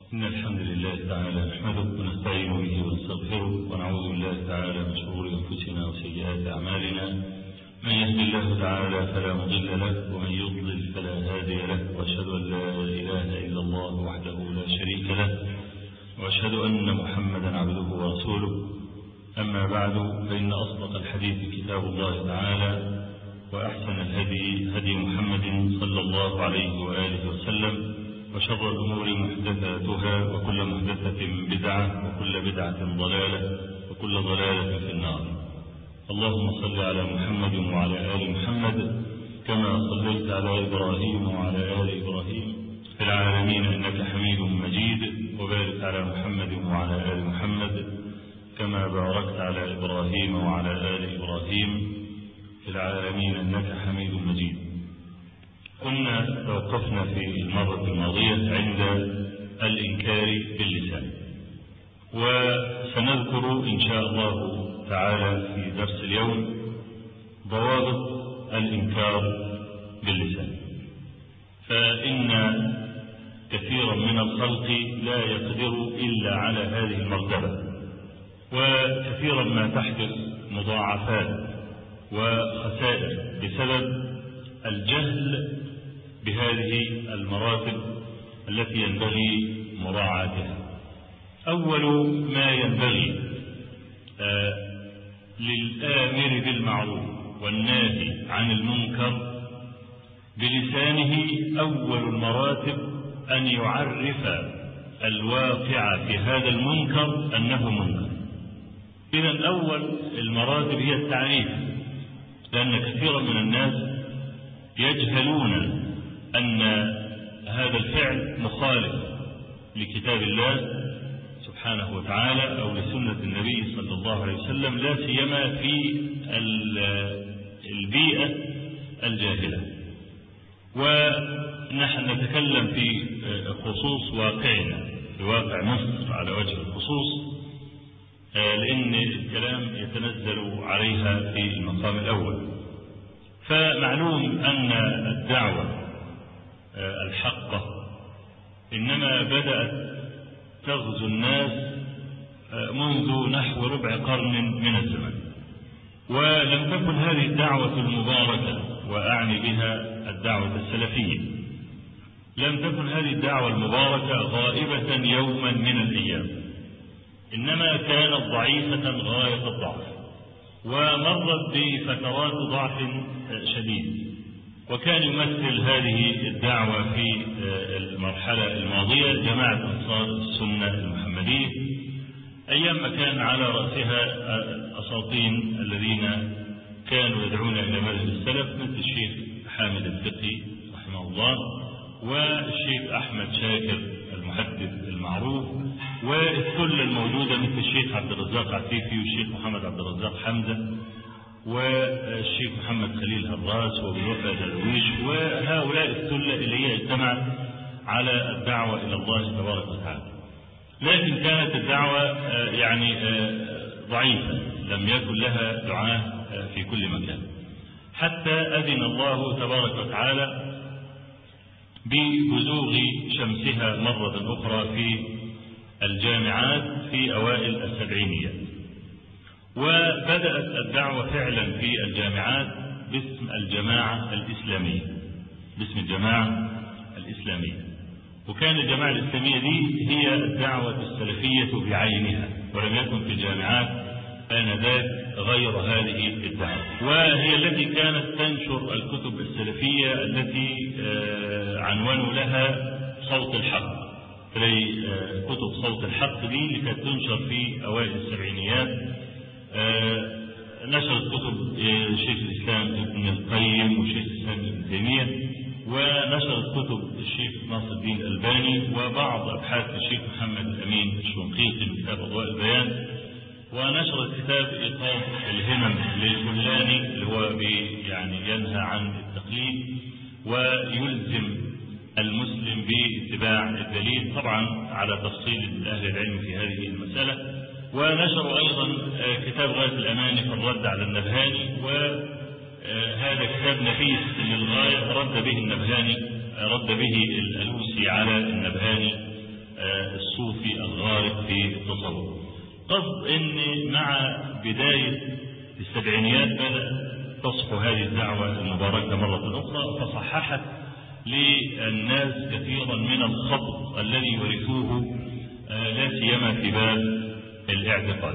إن الحمد لله تعالى نحمده ونستعين به ونستغفره ونعوذ بالله تعالى من شرور أنفسنا وسيئات أعمالنا. من يهد الله تعالى فلا مضل له ومن يضلل فلا هادي له، وأشهد أن لا إله إلا الله وحده لا شريك له، وأشهد أن محمدا عبده ورسوله. أما بعد، فإن أصدق الحديث كتاب الله تعالى، وأحسن الهدي هدي محمد صلى الله عليه وآله وسلم، وشر الأمور محدثاتها، وكل محدثة بدعة، وكل بدعة ضلالة، وكل ضلالة في النار. اللهم صل على محمد وعلى آل محمد كما صليت على إبراهيم وعلى آل إبراهيم في العالمين إنك حميد مجيد، وبارك على محمد وعلى آل محمد كما باركت على إبراهيم وعلى آل إبراهيم في العالمين إنك حميد مجيد. كنا توقفنا في المرة الماضية عند الإنكار باللسان، وسنذكر إن شاء الله تعالى في درس اليوم ضوابط الإنكار باللسان. فإن كثيرا من الخلق لا يقدر إلا على هذه المرتبة، وكثيرا ما تحدث مضاعفات وخسائر بسبب الجهل بهذه المراتب التي ينبغي مراعاتها. أول ما ينبغي للآمر بالمعروف والناهي عن المنكر بلسانه أول المراتب أن يعرف الواقع في هذا المنكر أنه منكر. إذن أول المراتب هي التعريف، لأن كثيرا من الناس يجهلون أن هذا الفعل مخالف لكتاب الله سبحانه وتعالى أو لسنة النبي صلى الله عليه وسلم، لا سيما في البيئة الجاهلة. ونحن نتكلم في خصوص واقعنا، في واقع مصر على وجه الخصوص، لأن الكلام يتنزل عليها في المقام الأول. فمعلوم أن الدعوة الحقة إنما بدأت تغزو الناس منذ نحو ربع قرن من الزمن، ولم تكن هذه الدعوة المباركة، وأعني بها الدعوة السلفية، لم تكن هذه الدعوة المباركة غائبة يوما من الأيام، إنما كانت ضعيفة غاية الضعف، ومرت بفترات ضعف شديد. وكان يمثل هذه الدعوة في المرحلة الماضية جماعة أنصار السنة المحمدية، أيام ما كان على رأسها أساطين الذين كانوا يدعون إلى مذهب السلف، مثل الشيخ حامد الفقي رحمه الله، والشيخ أحمد شاكر المحدث المعروف، والكل الموجودة مثل الشيخ عبد الرزاق عفيفي والشيخ محمد عبد الرزاق حمزة والشيخ محمد خليل هراس وبالوفا درويش، وهؤلاء السلة اللي هي اجتمعت على الدعوة إلى الله تبارك وتعالى. لكن كانت الدعوة ضعيفة، لم يكن لها دعاة في كل مكان، حتى أذن الله تبارك وتعالى ببزوغ شمسها مرة أخرى في الجامعات في أوائل السبعينيات. وبدأت الدعوة فعلا في الجامعات باسم الجماعة الإسلامية، باسم الجماعة الإسلامية. وكان الجماعة الإسلامية دي هي الدعوة السلفية بعينها، ولم يكن في الجامعات آنذاك غير هذه الدعوة، وهي التي كانت تنشر الكتب السلفية التي عنونوا لها صوت الحق. كتب صوت الحق دي اللي كانت تنشر في أوائل السبعينيات، نشرت كتب شيخ الإسلام ابن القيم وشيخ الإسلام ابن تيمية، ونشرت كتب الشيخ ناصر الدين الألباني، وبعض أبحاث الشيخ محمد الأمين الشنقيطي في كتاب أضواء البيان، ونشرت كتاب إيقاظ الهمم للكلاني اللي هو ينهى عن التقليد ويلزم المسلم باتباع الدليل، طبعا على تفصيل أهل العلم في هذه المسألة. ونشروا أيضا كتاب غاية الأماني في الرد على النبهاني، وهذا كتاب نفيس للغاية رد به النبهاني، رد به الألوسي على النبهاني الصوفي الغارق في التصوف. قصد ان مع بداية السبعينيات بدأ تصحو هذه الدعوة المباركة مرة أخرى، فصححت للناس كثيرا من الخطأ الذي ورثوه لا سيما في باب الاعتقاد.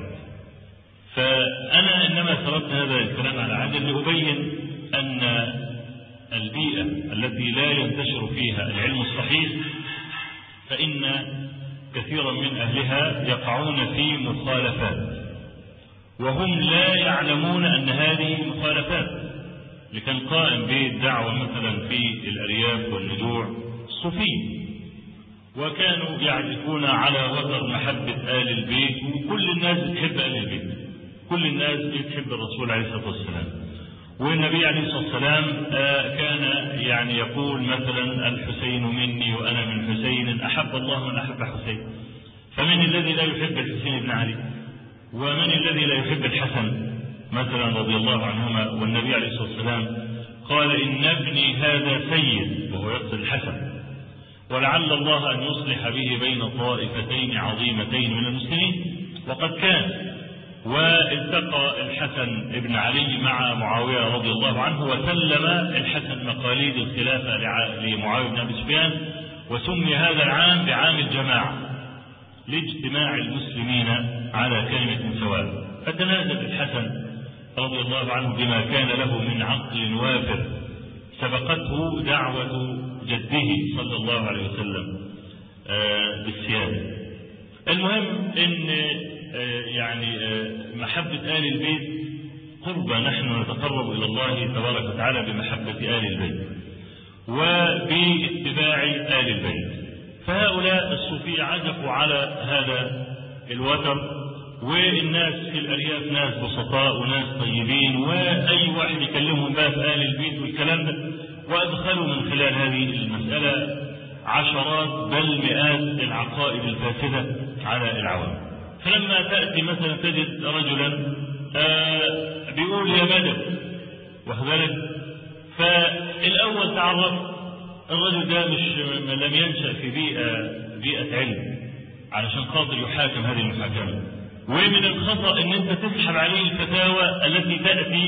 فأنا إنما سردت هذا الكلام على عجل لأبين أن البيئة التي لا ينتشر فيها العلم الصحيح فإن كثيرا من أهلها يقعون في مخالفات وهم لا يعلمون أن هذه مخالفات. لكن قائم بالدعوة مثلا في الأرياف والنجوع الصوفيين، وكانوا يعرفون على وتر محبة آل البيت، وكل الناس بتحب آل البيت، كل الناس بتحب الرسول عليه الصلاة والسلام. والنبي عليه الصلاة والسلام كان يعني يقول مثلا الحسين مني وأنا من حسين، أحب الله من أحب حسين. فمن الذي لا يحب الحسين بن علي؟ ومن الذي لا يحب الحسن مثلا رضي الله عنهما؟ والنبي عليه الصلاة والسلام قال إن ابني هذا سيد، وهو يقصد الحسن، ولعل الله أن يصلح به بين طائفتين عظيمتين من المسلمين. وقد كان. والتقى الحسن ابن علي مع معاوية رضي الله عنه، وسلم الحسن مقاليد الخلافة لمعاوية بن أبي سفيان، وسمي هذا العام بعام الجماعة لاجتماع المسلمين على كلمة سواء. فتنازل الحسن رضي الله عنه بما كان له من عقل وافر سبقته دعوة جده صلى الله عليه وسلم بالسيادة. المهم ان يعني محبة آل البيت قربة، نحن نتقرب إلى الله تبارك وتعالى بمحبة آل البيت وباتباع آل البيت. فهؤلاء الصوفية عزفوا على هذا الوتر، والناس في الأرياف ناس بسطاء وناس طيبين، وأي واحد يكلمهم بقى في آل البيت والكلام ده، وأدخلوا من خلال هذه المسألة عشرات بل مئات العقائد الفاسدة على العوام. فلما تأتي مثلا تجد رجلا بيقول يا بدر وخذلك، فالأول تعرف الرجل ده لم ينشأ في بيئة علم علشان خاطر يحاكم هذه المحاكمة. ومن الخطأ ان انت تسحب عليه الفتاوى التي تأتي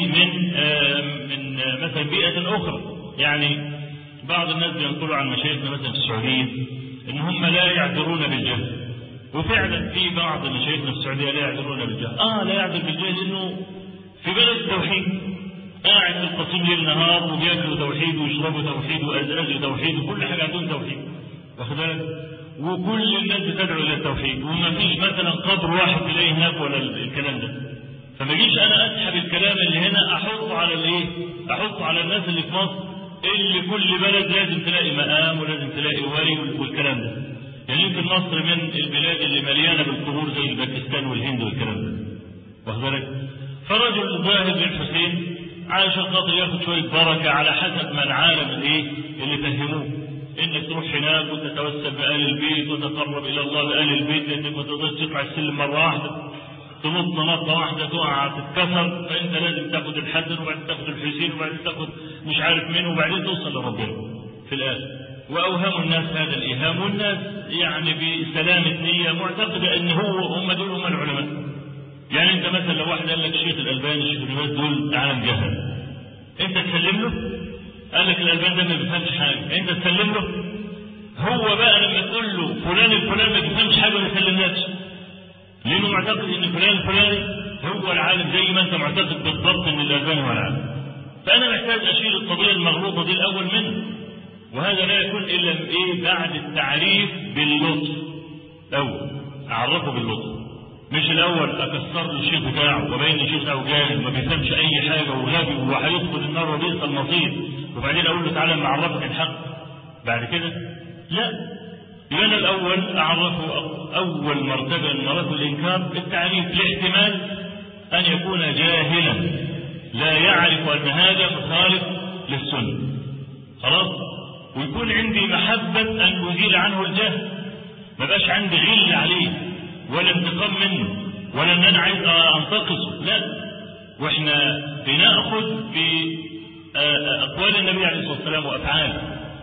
من مثلا بيئة اخرى. يعني بعض الناس بينقلوا عن مشايخنا مثلا في السعودية ان هم لا يعذرون بالجهل، وفعلا في بعض مشايخنا في السعودية لا يعذرون بالجهل. لا يعذر بالجهل لانه في بلد التوحيد، قاعد في القصيم ليل نهار وبياكلوا توحيد ويشربوا توحيد وأزواجوا توحيد وكل حاجة عندهم توحيد، واخد بالك؟ وكل الناس بتدعو الى التوحيد، وما فيش مثلا قبر واحد تلاقيه هناك ولا الكلام ده. فما جيش انا اسحب الكلام اللي هنا احطه على الايه؟ احطه على الناس اللي في مصر، اللي كل بلد لازم تلاقي مقام ولازم تلاقي ولي والكلام ده. يعني يمكن مصر من البلاد اللي مليانه بالقبور زي باكستان والهند والكلام ده، واخد بالك؟ فرجل ظاهر بن حسين عشان خاطر ياخد شويه بركه على حسب ما العالم الايه اللي فهموه، انك تروح هناك وتتوسل بآل البيت وتقرب الى الله بآل البيت، لانك ما تقدرش تطلع السلم مره واحده، تنط نطه واحده تقع تتكسر، فانت لازم تاخد الحسن وبعدين تاخد الحسين وبعدين تاخد مش عارف مين وبعدين توصل لربنا في الاخر. واوهموا الناس هذا الايهام، والناس يعني بسلامه نيه معتقده ان هم دول هم العلماء. يعني انت مثلا لو واحد قال لك الشيخ الالباني الشيخ الناس دول عالم جهل، انت تسلم له؟ قال لك الألبان ده ما بيفهمش حاجة، أنت تسلم له؟ هو بقى لما تقول له فلان الفلاني ما بيفهمش حاجة ما يسلمناش، لأنه معتقد إن فلان الفلاني هو العالم زي ما أنت معتقد بالضبط إن الألبان هو العالم. فأنا محتاج أشيل القضية المغلوطة دي الأول منه، وهذا لا يكون إلا إيه؟ بعد التعريف باللطف. أول أعرفه باللطف، مش الأول أكسر له الشيخ بتاعه وبين الشيخ بتاعه جاهل ما بيفهمش أي حاجة وغبي وهيدخل النار وبئس المصير، وبعدين أقول له تعالى ما أعرفك الحق بعد كده؟ لا، يبقى أنا الأول أعرفه أول مرتبة من مراتب الإنكار التعريف، لاحتمال أن يكون جاهلا لا يعرف أن هذا مخالف للسنة، خلاص؟ ويكون عندي محبة أن أزيل عنه الجهل، ما بقاش عندي غل عليه ولا انتقام منه ولا ان انا عايز انتقصه، لا. واحنا بناخذ باقوال النبي عليه الصلاه والسلام وافعاله،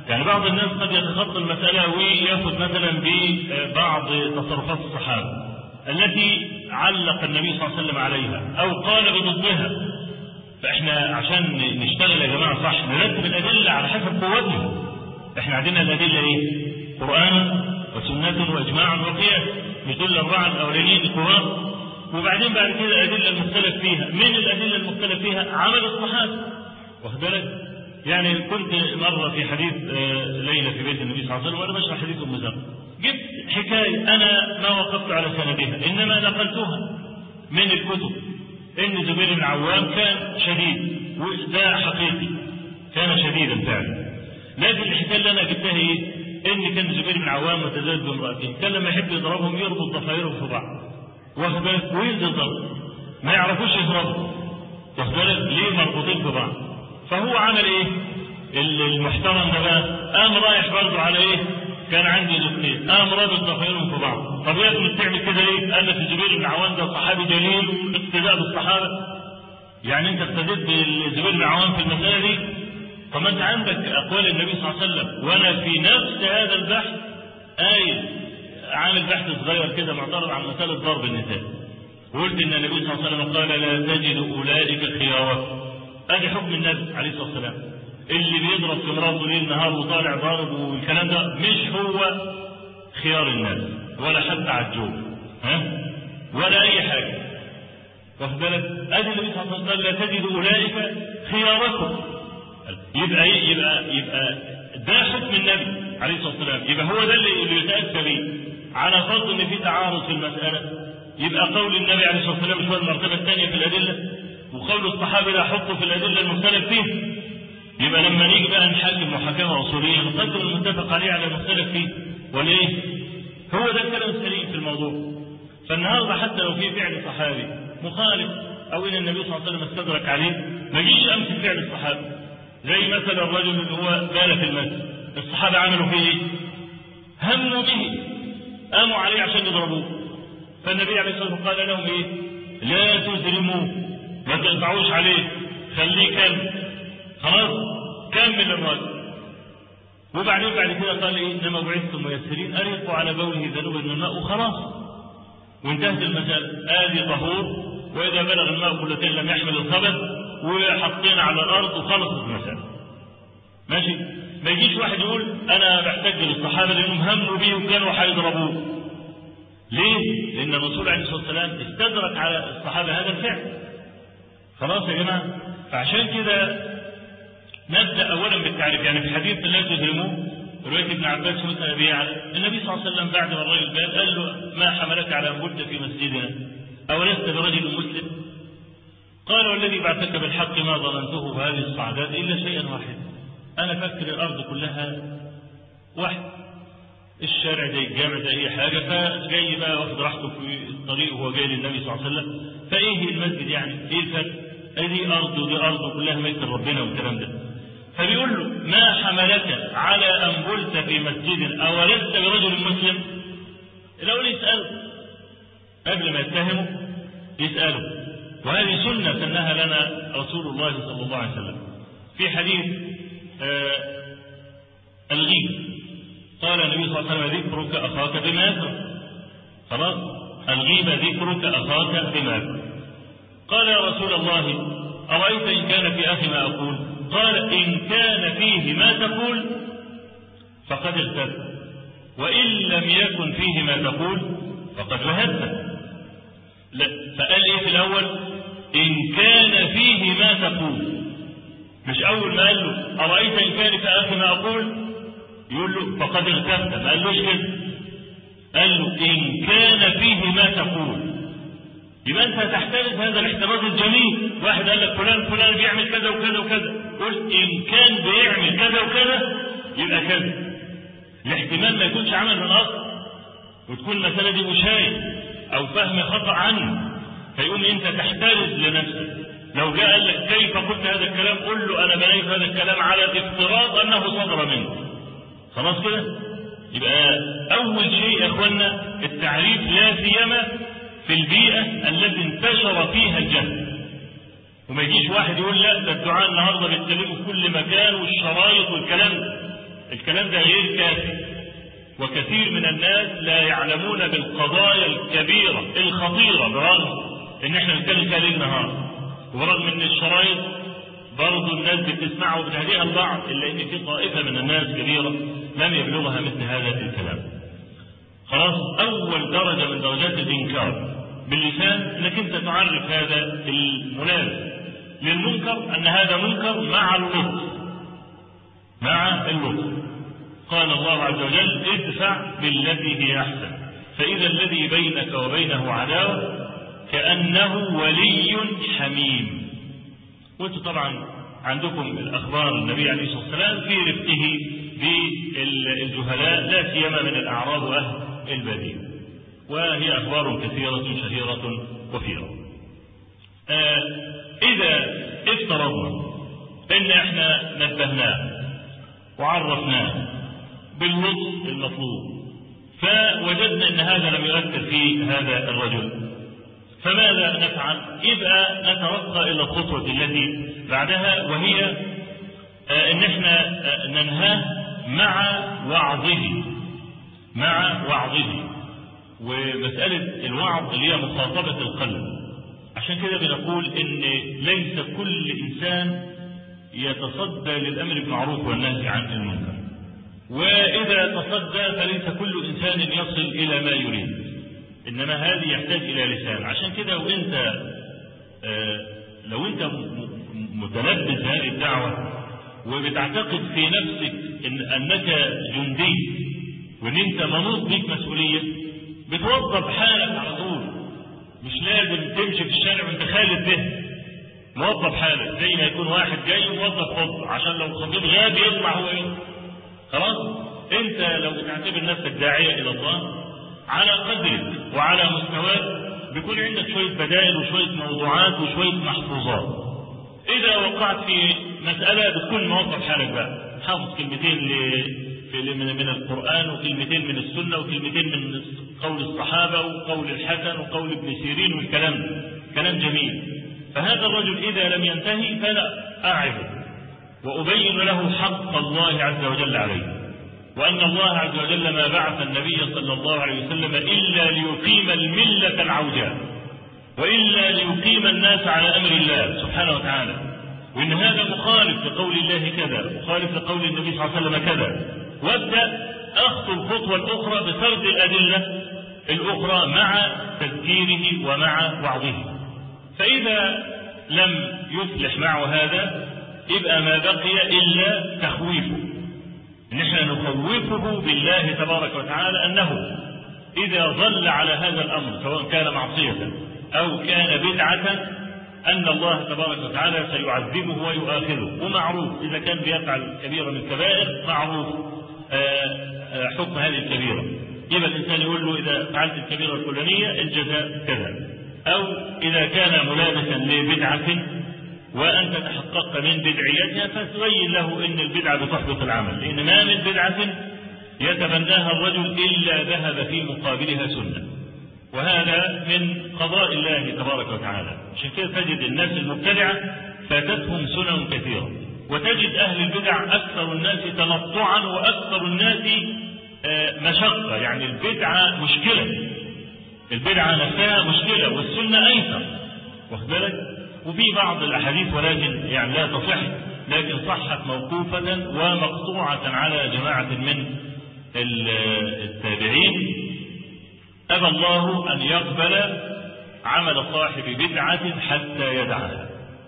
يعني بعض الناس قد يتخطى المسألة ويأخذ مثلا ببعض تصرفات الصحابة التي علق النبي صلى الله عليه وسلم عليها أو قال بضدها. فإحنا عشان نشتغل يا جماعة صح نرتب الأدلة على حسب قوتها. إحنا عندنا الأدلة إيه؟ قرآن وسنة وإجماع وقياس، مش دول الأربعة الأولانيين القرآن، وبعدين بعد كده الأدلة المختلف فيها. من الأدلة المختلف فيها عمل الصحابة، واخد بالك؟ يعني كنت مرة في حديث ليلة في بيت النبي صلى الله عليه وسلم وأنا بشرح حديث أم ذر، جبت حكاية أنا ما وقفت على سندها إنما نقلتها من الكتب، إن زبير بن عوام كان شديد، وده حقيقي كان شديدا فعلا. لكن الحكاية اللي أنا جبتها إيه؟ إن كان زبير بن عوام متزوج بامرأتين، كان لما يحب يضربهم يربط ضفايرهم في بعض، واخد بالك؟ وينزل ضرب ما يعرفوش يهربوا، واخد بالك؟ ليه مربوطين في بعض؟ فهو عمل ايه؟ المحترم ده بقى قام رايح برضه على ايه؟ كان عندي الاثنين، قام رابط ضفايرهم في بعض. طب يا ابني بتعمل كده ليه؟ قال لك الزبير بن عوام ده صحابي جليل واقتداء بالصحابه. يعني انت اقتديت بالزبير بن عوام في المساله دي؟ طب ما انت عندك اقوال النبي صلى الله عليه وسلم، وانا في نفس هذا البحث عامل بحث صغير كده معترض عن مساله ضرب النساء، وقلت ان النبي صلى الله عليه وسلم قال لا تجد اولئك خيارا. ادي حكم النبي عليه الصلاه والسلام، اللي بيضرب في مراته ليل نهار وطالع ضارب والكلام ده مش هو خيار الناس ولا حتى عجوب ولا اي حاجه، واخد بالك؟ ادي النبي صلى الله عليه وسلم لا تجد اولئك خياركم. يبقى ده حكم النبي عليه الصلاه والسلام، يبقى هو ده اللي يتاتى به على فرض ان في تعارض في المساله. يبقى قول النبي عليه الصلاه والسلام هو المرتبه الثانيه في الادله، وقول الصحابه لا حطوا في الادله المختلف فيه. يبقى لما نيجي بقى نحكم محاكمه اصوليه نقدم المتفق عليه على المختلف فيه، وليه؟ هو ده الكلام السليم في الموضوع. فالنهارده حتى لو في فعل صحابي مخالف او ان النبي صلى الله عليه وسلم استدرك عليه، ما جيش امسك فعل الصحابه. زي مثلا الرجل اللي هو بال في المسجد، الصحابه عملوا فيه ايه؟ هموا به، قاموا عليه عشان يضربوه. فالنبي عليه الصلاه والسلام قال لهم ايه؟ لا تزرموه، ما تقطعوش عليه، خليه كمل، خلاص كمل الراجل. وبعدين بعد كده قال ايه؟ انما بعثتم ميسرين، اريقوا على بوله ذنوبا من الماء وخلاص، وانتهت المساله. ادي طهور، واذا بلغ الماء قلتين لم يحمل الخبث، وحطينا على الارض وخلصت المساله. ماشي؟ ما يجيش واحد يقول انا بحتج للصحابه لانهم هموا بيه وكانوا هيضربوه. ليه؟ لان الرسول عليه الصلاه والسلام استدرك على الصحابه هذا الفعل. خلاص يا جماعه؟ فعشان كده نبدا اولا بالتعريف. يعني في حديث لا تزرموه روايه ابن عباس ومسند ابي علي، النبي صلى الله عليه وسلم بعد ما الرجل قال له ما حملك على ان قلت في مسجدنا اولست برجل مسلم؟ قال والذي بعثك بالحق ما ظننته بهذه الصعدات الا شيئا واحدا، انا فكر الارض كلها واحد، الشارع زي الجامع زي اي حاجه، فجاي بقى واخد راحته في الطريق وهو جاي للنبي صلى الله عليه وسلم، فايه المسجد يعني؟ ايه الفرق؟ دي ارض ودي ارض كلها ملك ربنا والكلام ده. فبيقول له ما حملك على ان قلت في مسجد اولست برجل مسلم؟ الاول يساله قبل ما يتهمه، يساله. وهذه سنه سنها لنا رسول الله صلى الله عليه وسلم في حديث الغيبه. قال النبي صلى الله عليه وسلم ذكرك اخاك بما يكره. خلاص؟ الغيبه ذكرك اخاك بما يكره. قال يا رسول الله ارايت ان كان في اخي ما اقول؟ قال ان كان فيه ما تقول فقد اغتبت، وان لم يكن فيه ما تقول فقد وهبت. فقال ايه في الاول؟ ان كان فيه ما تقول، مش اول ما قال له ارايت ان كان في اخي ما اقول يقول له فقد اغتبت، ما قالوش كده، قال له ان كان فيه ما تقول. يبقى انت تحترز هذا الاحتراز الجميل. واحد قال لك فلان بيعمل كذا وكذا وكذا، قل ان كان بيعمل كذا وكذا يبقى كذا. الاحتمال ما يكونش عمل من اصل، وتكون المساله دي مشاهد او فهم خطا عنه، فيقوم انت تحترز لنفسك. لو جاء قال لك كيف قلت هذا الكلام؟ قل له انا بنيت هذا الكلام على افتراض انه صدر منك. خلاص كده؟ يبقى اول شيء يا اخوانا التعريف، لا سيما في البيئه التي انتشر فيها الجهل. وما يجيش واحد يقول لا ده الدعاء النهارده بيتكلموا في كل مكان والشرايط والكلام ده. الكلام ده غير كافي، وكثير من الناس لا يعلمون بالقضايا الكبيرة الخطيرة، برغم ان احنا بنتكلم فيها ليل نهار، وبرغم ان الشرايط برضه الناس بتسمعه وبتهديها البعض، الا ان في طائفة من الناس كبيرة لم يبلغها مثل هذا الكلام. خلاص، اول درجة من درجات الانكار باللسان انك انت تعرف هذا الملازم للمنكر ان هذا منكر مع اللطف، مع اللطف. قال الله عز وجل: ادفع بالتي هي احسن فاذا الذي بينك وبينه عداوة كأنه ولي حميم. وانتم طبعا عندكم الاخبار النبي عليه الصلاة والسلام في رفقه بالجهلاء، لا سيما من الاعراب واهل البادية، وهي اخبار كثيرة شهيرة وفيرة. اذا افترضنا ان احنا نبهناه وعرفناه باللطف المطلوب، فوجدنا ان هذا لم يؤثر في هذا الرجل، فماذا نفعل؟ يبقى نترقى الى الخطوة التي بعدها، وهي ان احنا ننهاه مع وعظه، مع وعظه. ومسألة الوعظ اللي هي مخاطبة القلب. عشان كده بنقول ان ليس كل انسان يتصدى للامر بالمعروف والنهي عن المنكر، واذا تصدى فليس كل انسان يصل الى ما يريد، انما هذه يحتاج الى لسان. عشان كده لو انت متلبس هذه الدعوة وبتعتقد في نفسك انك جندي وان انت منوط بيك مسؤولية، بتوظف حالك على طول، مش لازم تمشي في الشارع وانت خالد به، موظف حالك زي ما يكون واحد جاي موظف خطبة عشان لو الخطيب غاب يطلع هو يطلع. خلاص، انت لو بتعتبر نفسك داعية الى الله على قدرك وعلى مستواك، بيكون عندك شوية بدائل وشوية موضوعات وشوية محفوظات. اذا وقعت في مسألة بتكون موظف حالك بقى، حافظ كلمتين من القرآن وكلمتين من السنة وكلمتين من قول الصحابة وقول الحسن وقول ابن سيرين والكلام ده كلام جميل. فهذا الرجل إذا لم ينتهي فلا أعظه وأبين له حق الله عز وجل عليه، وأن الله عز وجل ما بعث النبي صلى الله عليه وسلم إلا ليقيم الملة العوجاء، وإلا ليقيم الناس على أمر الله سبحانه وتعالى، وإن هذا مخالف لقول الله كذا، مخالف لقول النبي صلى الله عليه وسلم كذا، وابدأ أخطو الخطوة الأخرى بسرد الأدلة الأخرى مع تذكيره ومع وعظه. فإذا لم يفلح معه هذا يبقى ما بقي إلا تخويفه، نحن نخوفه بالله تبارك وتعالى أنه إذا ظل على هذا الأمر سواء كان معصية أو كان بدعة أن الله تبارك وتعالى سيعذبه ويؤاخذه. ومعروف إذا كان بيفعل كبيرة من الكبائر معروف حكم هذه الكبيرة، يبقى الإنسان يقول له إذا فعلت الكبيرة الفلانية الجزاء كذا، أو إذا كان ملابسا لبدعة وأنت تحققت من بدعيتها فتبين له إن البدعة بتحبط العمل، لأن ما من بدعة يتبناها الرجل إلا ذهب في مقابلها سنة، وهذا من قضاء الله تبارك وتعالى. عشان كده تجد الناس المبتدعة فاتتهم سنن كثيرة، وتجد أهل البدع أكثر الناس تنطعا وأكثر الناس مشقة. يعني البدعة مشكلة، البدعة نفسها مشكلة والسنة أيسر، واخد بالك؟ وفي بعض الأحاديث ولكن يعني لا تصح، لكن صحت موقوفة ومقطوعة على جماعة من التابعين: أبى الله أن يقبل عمل صاحب بدعة حتى يدعها.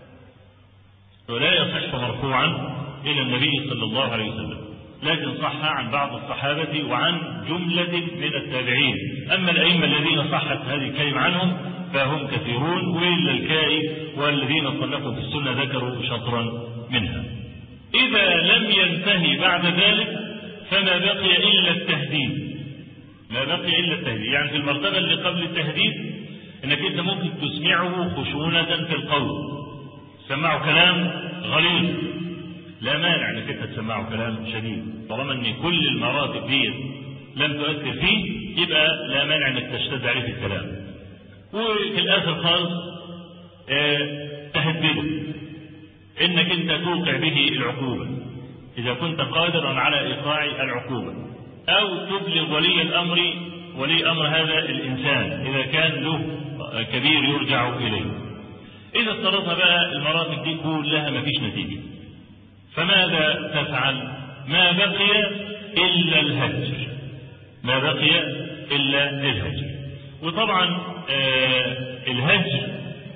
ولا يصح مرفوعا إلى النبي صلى الله عليه وسلم، لكن صح عن بعض الصحابة وعن جملة من التابعين. أما الأئمة الذين صحت هذه الكلمة عنهم فهم كثيرون، وإلا الكائي والذين صنفوا في السنة ذكروا شطرا منها. إذا لم ينتهي بعد ذلك فما بقي إلا التهديد، ما بقي إلا التهديد. يعني في المرتبة اللي قبل التهديد إنك أنت ممكن تسمعه خشونة في القول، تسمعه كلام غليظ، لا مانع انك انت تسمعه كلام شديد، طالما ان كل المراتب دي لم تؤثر فيه يبقى لا مانع انك تشتد عليه في الكلام. وفي الاخر خالص تهدده انك انت توقع به العقوبة، إذا كنت قادرا على إيقاع العقوبة، أو تبلغ ولي أمر هذا الإنسان إذا كان له كبير يرجع إليه. إذا افترضنا بقى المراتب دي كلها ما فيش نتيجة، فماذا تفعل؟ ما بقي إلا الهجر، ما بقي إلا الهجر. وطبعا الهجر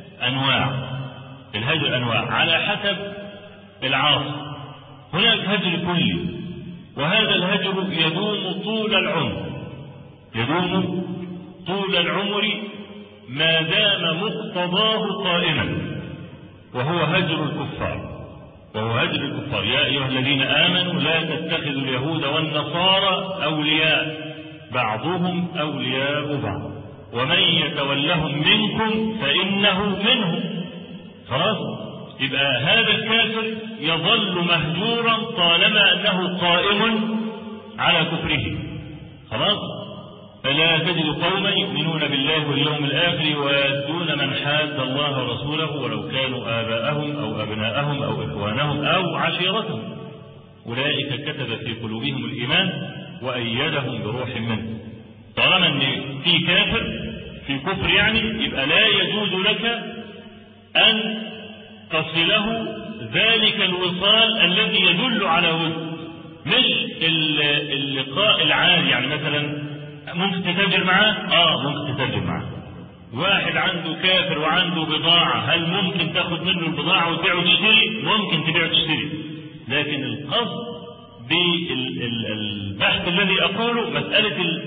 أنواع على حسب العاصي. هناك هجر كلي، وهذا الهجر يدوم طول العمر ما دام مقتضاه قائما، وهو هجر الكفار. يا أيها الذين آمنوا لا تتخذوا اليهود والنصارى أولياء بعضهم أولياء بعض ومن يتولهم منكم فإنه منهم. خلاص، يبقى هذا الكافر يظل مهجورا طالما أنه قائم على كفره. خلاص، فلا تجد قوما يؤمنون بالله واليوم الآخر ويؤذون من حاد الله ورسوله ولو كانوا آباءهم أو أبناءهم أو إخوانهم أو عشيرتهم أولئك كتب في قلوبهم الإيمان وأيدهم بروح منه. طالما أن في كافر في كفر يبقى لا يجوز لك أن تصله ذلك الوصال الذي يدل على ود، مش اللقاء العادي. مثلا ممكن تتاجر معاه؟ ممكن تتاجر معاه. واحد عنده كافر وعنده بضاعة، هل ممكن تاخد منه البضاعة وتبيع وتشتري؟ ممكن تبيع وتشتري، لكن القصد بالبحث الذي أقوله مسألة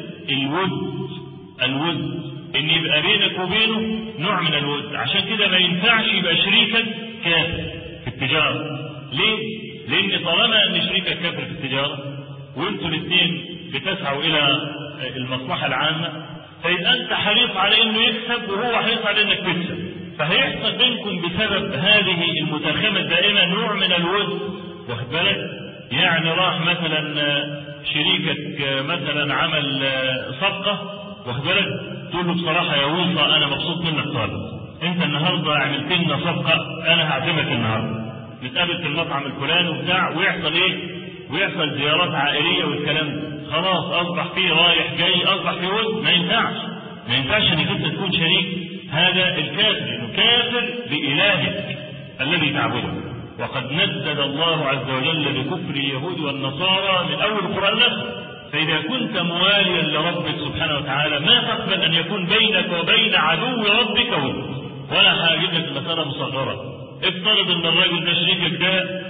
الود إن يبقى بينك وبينه نوع من الود. عشان كده ما ينفعش يبقى شريكك كافر في التجارة. ليه؟ لأن طالما أن شريكك كافر في التجارة وأنتوا الاثنين بتسعوا إلى المصلحة العامة، فإذا أنت حريص على إنه يكسب وهو حريص على إنك تكسب، فهيحصل بينكم بسبب هذه المتاخمة الدائمة نوع من الود. واخد بالك؟ راح مثلا شريكك مثلا عمل صفقة، واخد بالك؟ تقول له بصراحة يا وصى أنا مبسوط منك خالص، أنت النهاردة عملت لنا صفقة، أنا هعزمك النهاردة نتقابل في المطعم الفلاني وبتاع، ويحصل إيه؟ ويحصل زيارات عائلية والكلام ده. خلاص أصبح فيه رايح جاي، أصبح فيه ود. ما ينفعش إنك أنت تكون شريك هذا الكافر، لأنه كافر بإلهك الذي تعبده. وقد ندد الله عز وجل بكفر اليهود والنصارى من أول القرآن نفسه. فإذا كنت مواليا لربك سبحانه وتعالى ما تقبل أن يكون بينك وبين عدو ربك ود. ولا هجيب لك المسألة مصغرة. افترض أن الراجل ده شريكك ده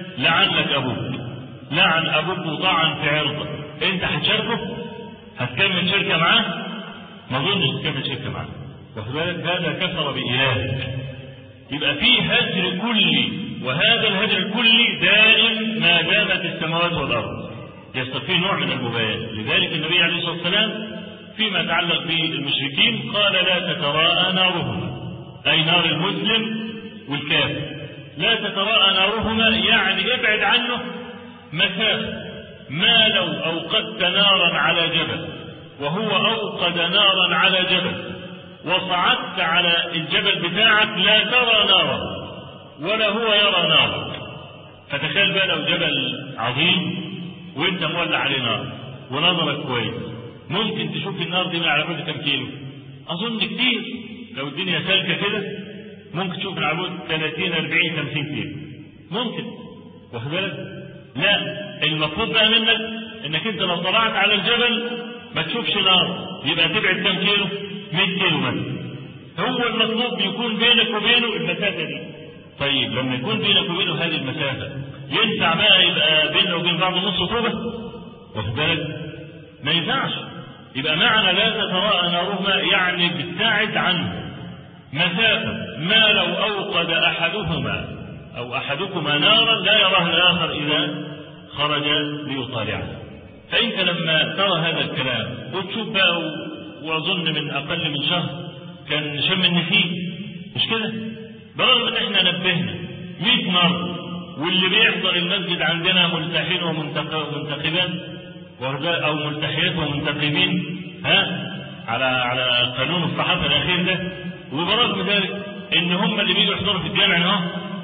لعن أبوك وطعن في عرضك، أنت هتشاركه؟ هتكمل شركة معاه؟ ما أظنش تكمل شركة معاه. واخد بالك؟ هذا كفر بإلهك. يبقى فيه هجر كلي، وهذا الهجر الكلي دائم ما دامت السماوات والأرض، يستفيه نوع من المباينة. لذلك النبي عليه الصلاة والسلام فيما يتعلق بالمشركين قال لا تتراءى نارهما، أي نار المسلم والكافر، لا تتراءى نارهما ابعد عنه مسافة. ما لو أوقدت نارا على جبل وهو أوقد نارا على جبل وصعدت على الجبل بتاعك لا ترى نارا ولا هو يرى نارا. فتخيل بقى لو جبل عظيم وانت مولع عليه نار ونظرك كويس، ممكن تشوف النار دي من على بعد كم كيلو؟ أظن كتير. لو الدنيا سالكة كده ممكن تشوف من على بعد 30 40 50 كيلو ممكن. واخد بالك؟ لا، المفروض بقى منك انك انت لو طلعت على الجبل ما تشوفش نار، يبقى تبعد كم كيلو؟ 100 كيلو مثلا. هو المطلوب يكون بينك وبينه المسافة دي. طيب لما يكون بينك وبينه هذه المسافة، ينفع بقى يبقى بينه وبين بعض نص طوبة؟ واخد بالك؟ ما ينفعش. يبقى معنى لا تتراءى نارهما بتبتعد عنه مسافة ما لو أوقد أحدهما أو أحدكما نارا لا يراها الآخر إذا خرج ليطالعه. فأنت لما ترى هذا الكلام وتشوف بقى، وأظن من أقل من شهر كان شم النسيم، مش كده؟ برغم ان احنا نبهنا 100 مرة، واللي بيحضر المسجد عندنا ملتحين ومنتقبان او ملتحيات ومنتقبين على قانون الصحافة الاخير ده، وبرغم ذلك ان هم اللي بيجوا يحضروا في الجامع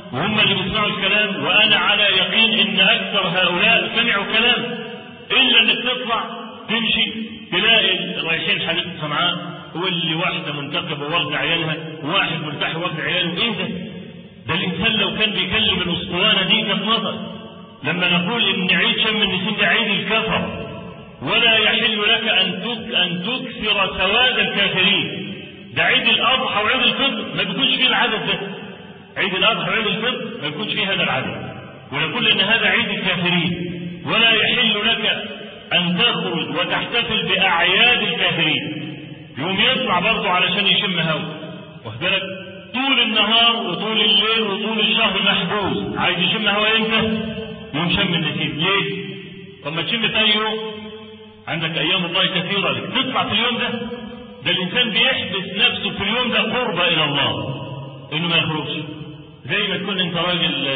وهم اللي بيسمعوا الكلام، وأنا على يقين إن أكثر هؤلاء سمعوا كلام، إلا إنك تطلع تمشي تلاقي رايحين حديث سمعان، واللي واحدة منتقبة واخدة عيالها، وواحد مرتاح واخد عياله. إيه ده؟ ده الإنسان لو كان بيكلم الأسطوانة دي كانت نظر. لما نقول إن عيد شم النسيم ده عيد الكفر، ولا يحل لك أن تكثر سواد الكافرين. ده عيد الأضحى وعيد الفطر ما بيكونش فيه العدد ده. عيد الأضحى وعيد الفطر ما بيكونش فيه هذا العدد، ونقول إن هذا عيد الكافرين. ولا يحل لك أن تخرج وتحتفل بأعياد الكافرين. يوم يطلع برضه علشان يشم هوا، واخد بالك؟ طول النهار وطول الليل وطول الشهر محبوس، عايز يشم هوا امتى؟ يوم شم النسيم. ليه؟ طب ما تشم في أي يوم؟ عندك أيام الله كثيرة لك تطلع في اليوم ده. ده الإنسان بيحبس نفسه في اليوم ده قربة إلى الله، إنه ما يخرجش. زي ما تكون أنت راجل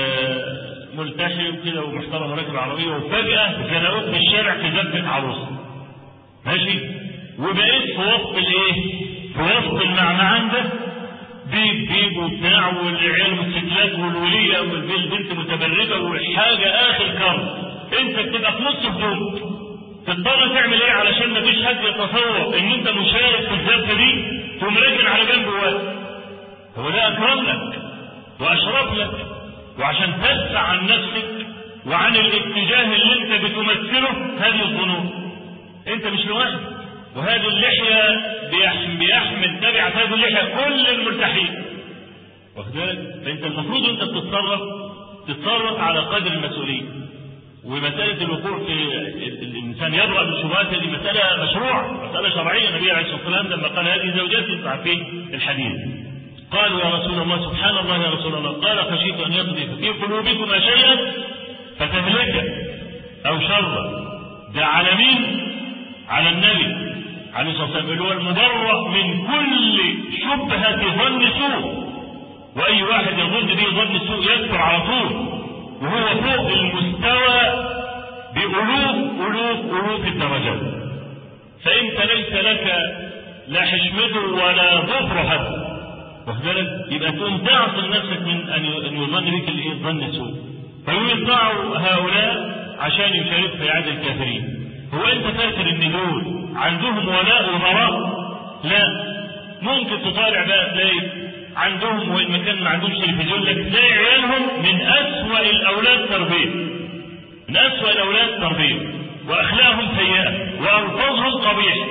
ملتحي وكده ومحترم وراكب عربية، وفجأة زنقوك في الشارع في زفة عروسة، ماشي؟ وبقيت في وسط الإيه؟ في وسط المعمعان ده، بيب وبتاع، والعيال والستات والولية والبنت متبرجة والحاجة آخر كرم. أنت بتبقى في نص هدوء، تضطر تعمل ايه علشان ما فيش حد يتصور ان انت مشارك في الزفه دي، تقوم راكن على جنب واحد. هو ده اكرم لك واشرف لك، وعشان تدفع عن نفسك وعن الاتجاه اللي انت بتمثله هذه الظنون. انت مش لوحدك، وهذه اللحيه بيحمل تبع هذه اللحيه كل المرتاحين، واخد بالك؟ فانت المفروض انت تتصرف على قدر المسؤوليه. ومسألة الوقوع في الإنسان يبرأ بالشبهات هذه مسألة مشروع، مسألة شرعية. النبي عليه الصلاة والسلام لما قال هذه زوجاتي في الحديث قالوا يا رسول الله، سبحان الله يا رسول الله، قال خشيت أن يقذف في قلوبكما شيئا فتهلك أو شرا. ده على مين؟ على النبي عليه الصلاة والسلام، اللي هو المبرأ من كل شبهة ظن سوء، وأي واحد يظن به ظن سوء يكفر على طول، وهو فوق المستوى بألوف الدرجات. فأنت ليس لك لا حشمته ولا ظفر حتى، واخد بالك؟ يبقى تقوم تعصم نفسك من أن يظن بك الظن سوء. فيطلعوا هؤلاء عشان يشاركوا في عدد الكافرين. هو أنت فاكر إن دول عندهم ولاء وبراء؟ لا، ممكن تطالع بقى تلاقي عندهم، وإن ما كان ما عندهمش تلفزيون لك تلاقي عيالهم من أسوأ الأولاد تربية، من أسوأ الأولاد تربية، وأخلاقهم سيئة وألفاظهم قبيحة.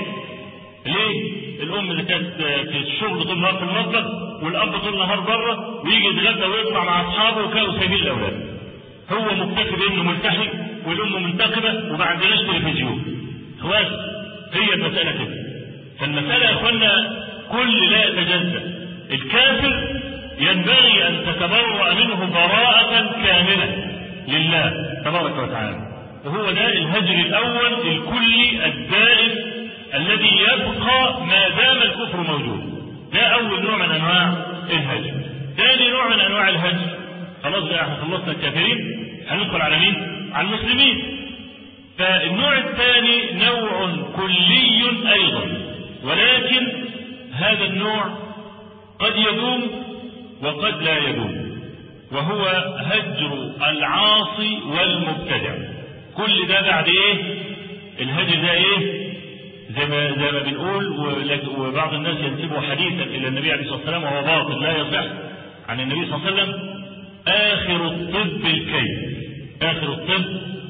ليه؟ الأم اللي كانت في الشغل طول النهار في المطبخ، والأب طول النهار بره، ويجي يتغدى ويطلع مع أصحابه وكانوا سايبين الأولاد. هو مكتفي بإنه ملتحي والأم منتقبة وما عندناش تلفزيون. خلاص، هي المسألة كده. فالمسألة يا إخوانا كل لا يتجزأ. الكافر ينبغي أن تتبرأ منه براءة كاملة لله تبارك وتعالى، وهو ده الهجر الأول الكلي الدائم الذي يبقى ما دام الكفر موجود. ده أول نوع من أنواع الهجر. ثاني نوع من أنواع الهجر، خلاص بقى احنا خلصنا الكافرين، هندخل على مين؟ على المسلمين. فالنوع الثاني نوع كلي أيضا، ولكن هذا النوع قد يدوم وقد لا يدوم، وهو هجر العاصي والمبتدع. كل ده بعد ايه؟ الهجر ده ايه؟ زي ما بنقول، وبعض الناس ينسبوا حديثا الى النبي عليه الصلاه والسلام وهو باطل لا يصح عن النبي صلى الله عليه وسلم: اخر الطب الكي. اخر الطب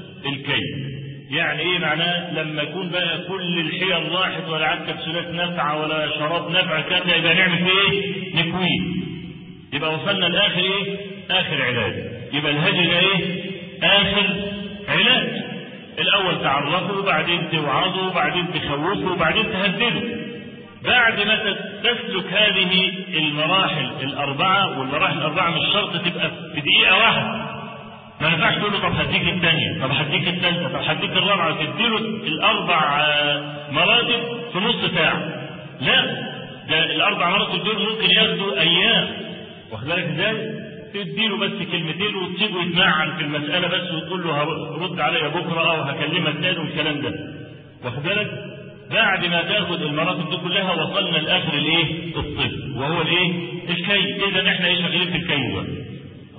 الكي يعني ايه معناه؟ لما يكون بقى كل الحيل راحت ولا عاد كبسولات نافعه ولا شراب نافع كده، يبقى نعمل فيه ايه؟ نكويه. يبقى وصلنا لاخر ايه؟ اخر علاج. يبقى الهجر ده ايه؟ اخر علاج. الاول تعرفه، وبعدين توعظه، وبعدين تخوفه، وبعدين تهدده. بعد ما تسلك هذه المراحل الاربعه، والمراحل الاربعه مش شرط تبقى في دقيقه واحده. ما ينفعش تقول له طب هديك الثانيه، طب هديك الثالثه، طب هديك الرابعه، تديله الاربع مراتب في نص ساعه. لا، ده الاربع مراتب دول ممكن ياخدوا ايام، واخد بالك ازاي؟ تديله بس كلمتين وتسيبه يتمعن في المساله بس، وتقول له رد عليا بكره او هكلمك تاني والكلام ده، واخد بالك؟ بعد ما تاخد المراتب دي كلها وصلنا لاخر الايه؟ الطب، وهو الايه؟ الكي. اذا احنا ايه شغالين في الكي ده؟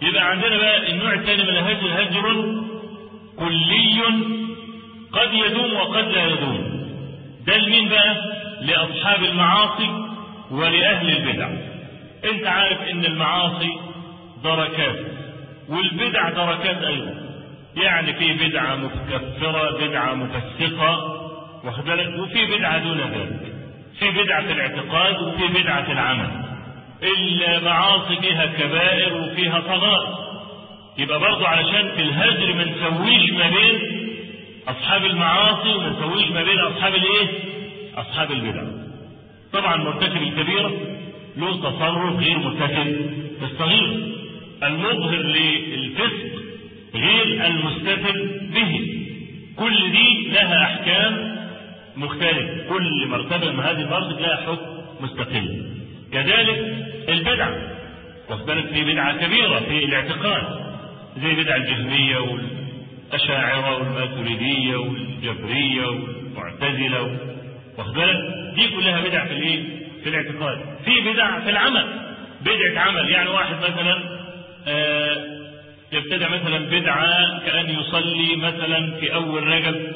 يبقى عندنا بقى النوع الثاني من الهجر هجر كلي قد يدوم وقد لا يدوم. ده لمين بقى؟ لأصحاب المعاصي ولأهل البدع. انت عارف ان المعاصي دركات والبدع دركات ايضا، يعني في بدعة مكفرة، بدعة مفسقة، واخد بالك، وفي بدعة دون ذلك، في بدعة الاعتقاد وفي بدعة العمل. المعاصي فيها كبائر وفيها صغائر، يبقى برضه علشان في الهجر ما نسويش ما بين اصحاب المعاصي وما نسويش ما بين اصحاب الايه؟ اصحاب البدع. طبعا مرتكب الكبيرة له تصرف غير مرتكب الصغير، المظهر للفسق غير المستتر به، كل دي لها احكام مختلفة، كل مرتبة من هذه المراتب لها حكم مستقل. كذلك البدعة، واخد بالك، في بدعة كبيرة في الاعتقاد زي بدع الجهمية والأشاعرة والماتريدية والجبرية والمعتزلة، واخد بالك، دي كلها بدع في الايه؟ في الاعتقاد. في بدع في العمل، بدعة عمل، يعني واحد مثلا يبتدع مثلا بدعة كأن يصلي مثلا في أول رجب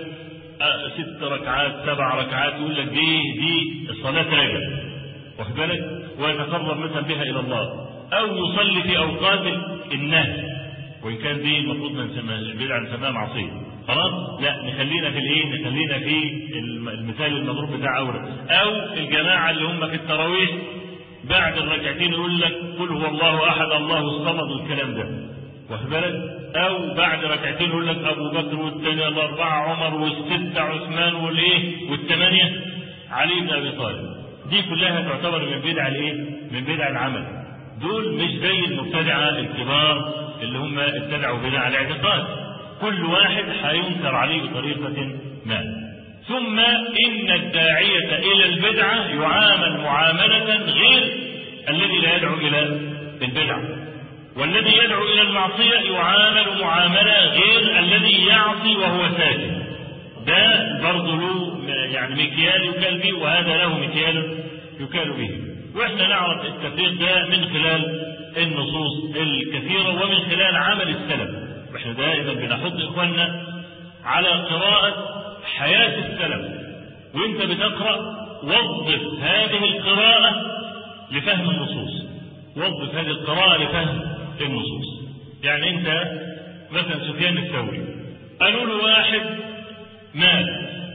6 ركعات 7 ركعات، يقول لك دي صلاة رجب، واخد بالك، ويتقرب مثلا بها إلى الله، أو يصلي في أوقات النهي، وإن كان دي المفروض بدعة نسميها معصية، خلاص، لا نخلينا في الايه؟ نخلينا في المثال المضروب بتاع أورا، أو الجماعة اللي هم في التراويح بعد الركعتين يقول لك قل هو الله أحد الله الصمد والكلام ده، واخد بالك، أو بعد ركعتين يقول لك أبو بكر والثاني الأربعة عمر والستة عثمان والإيه والثمانية علي بن أبي طالب. دي كلها تعتبر من بدع الإيه؟ من بدع العمل. دول مش زي المبتدعة الكبار اللي هم ابتدعوا بدع الاعتقاد، كل واحد هينكر عليه بطريقة ما. ثم إن الداعية إلى البدعة يعامل معاملة غير الذي لا يدعو إلى البدعة، والذي يدعو إلى المعصية يعامل معاملة غير الذي يعصي وهو ساجد. ده برضه له يعني مكيال يكال به، وهذا له مكيال يكال به. وإحنا نعرف التفريق ده من خلال النصوص الكثيرة ومن خلال عمل السلف. إحنا دائما بنحط إخواننا على قراءة حياة السلف، وإنت بتقرأ وظف هذه القراءة لفهم النصوص، وظف هذه القراءة لفهم النصوص. يعني أنت مثلا سفيان الثوري قالوا له واحد مات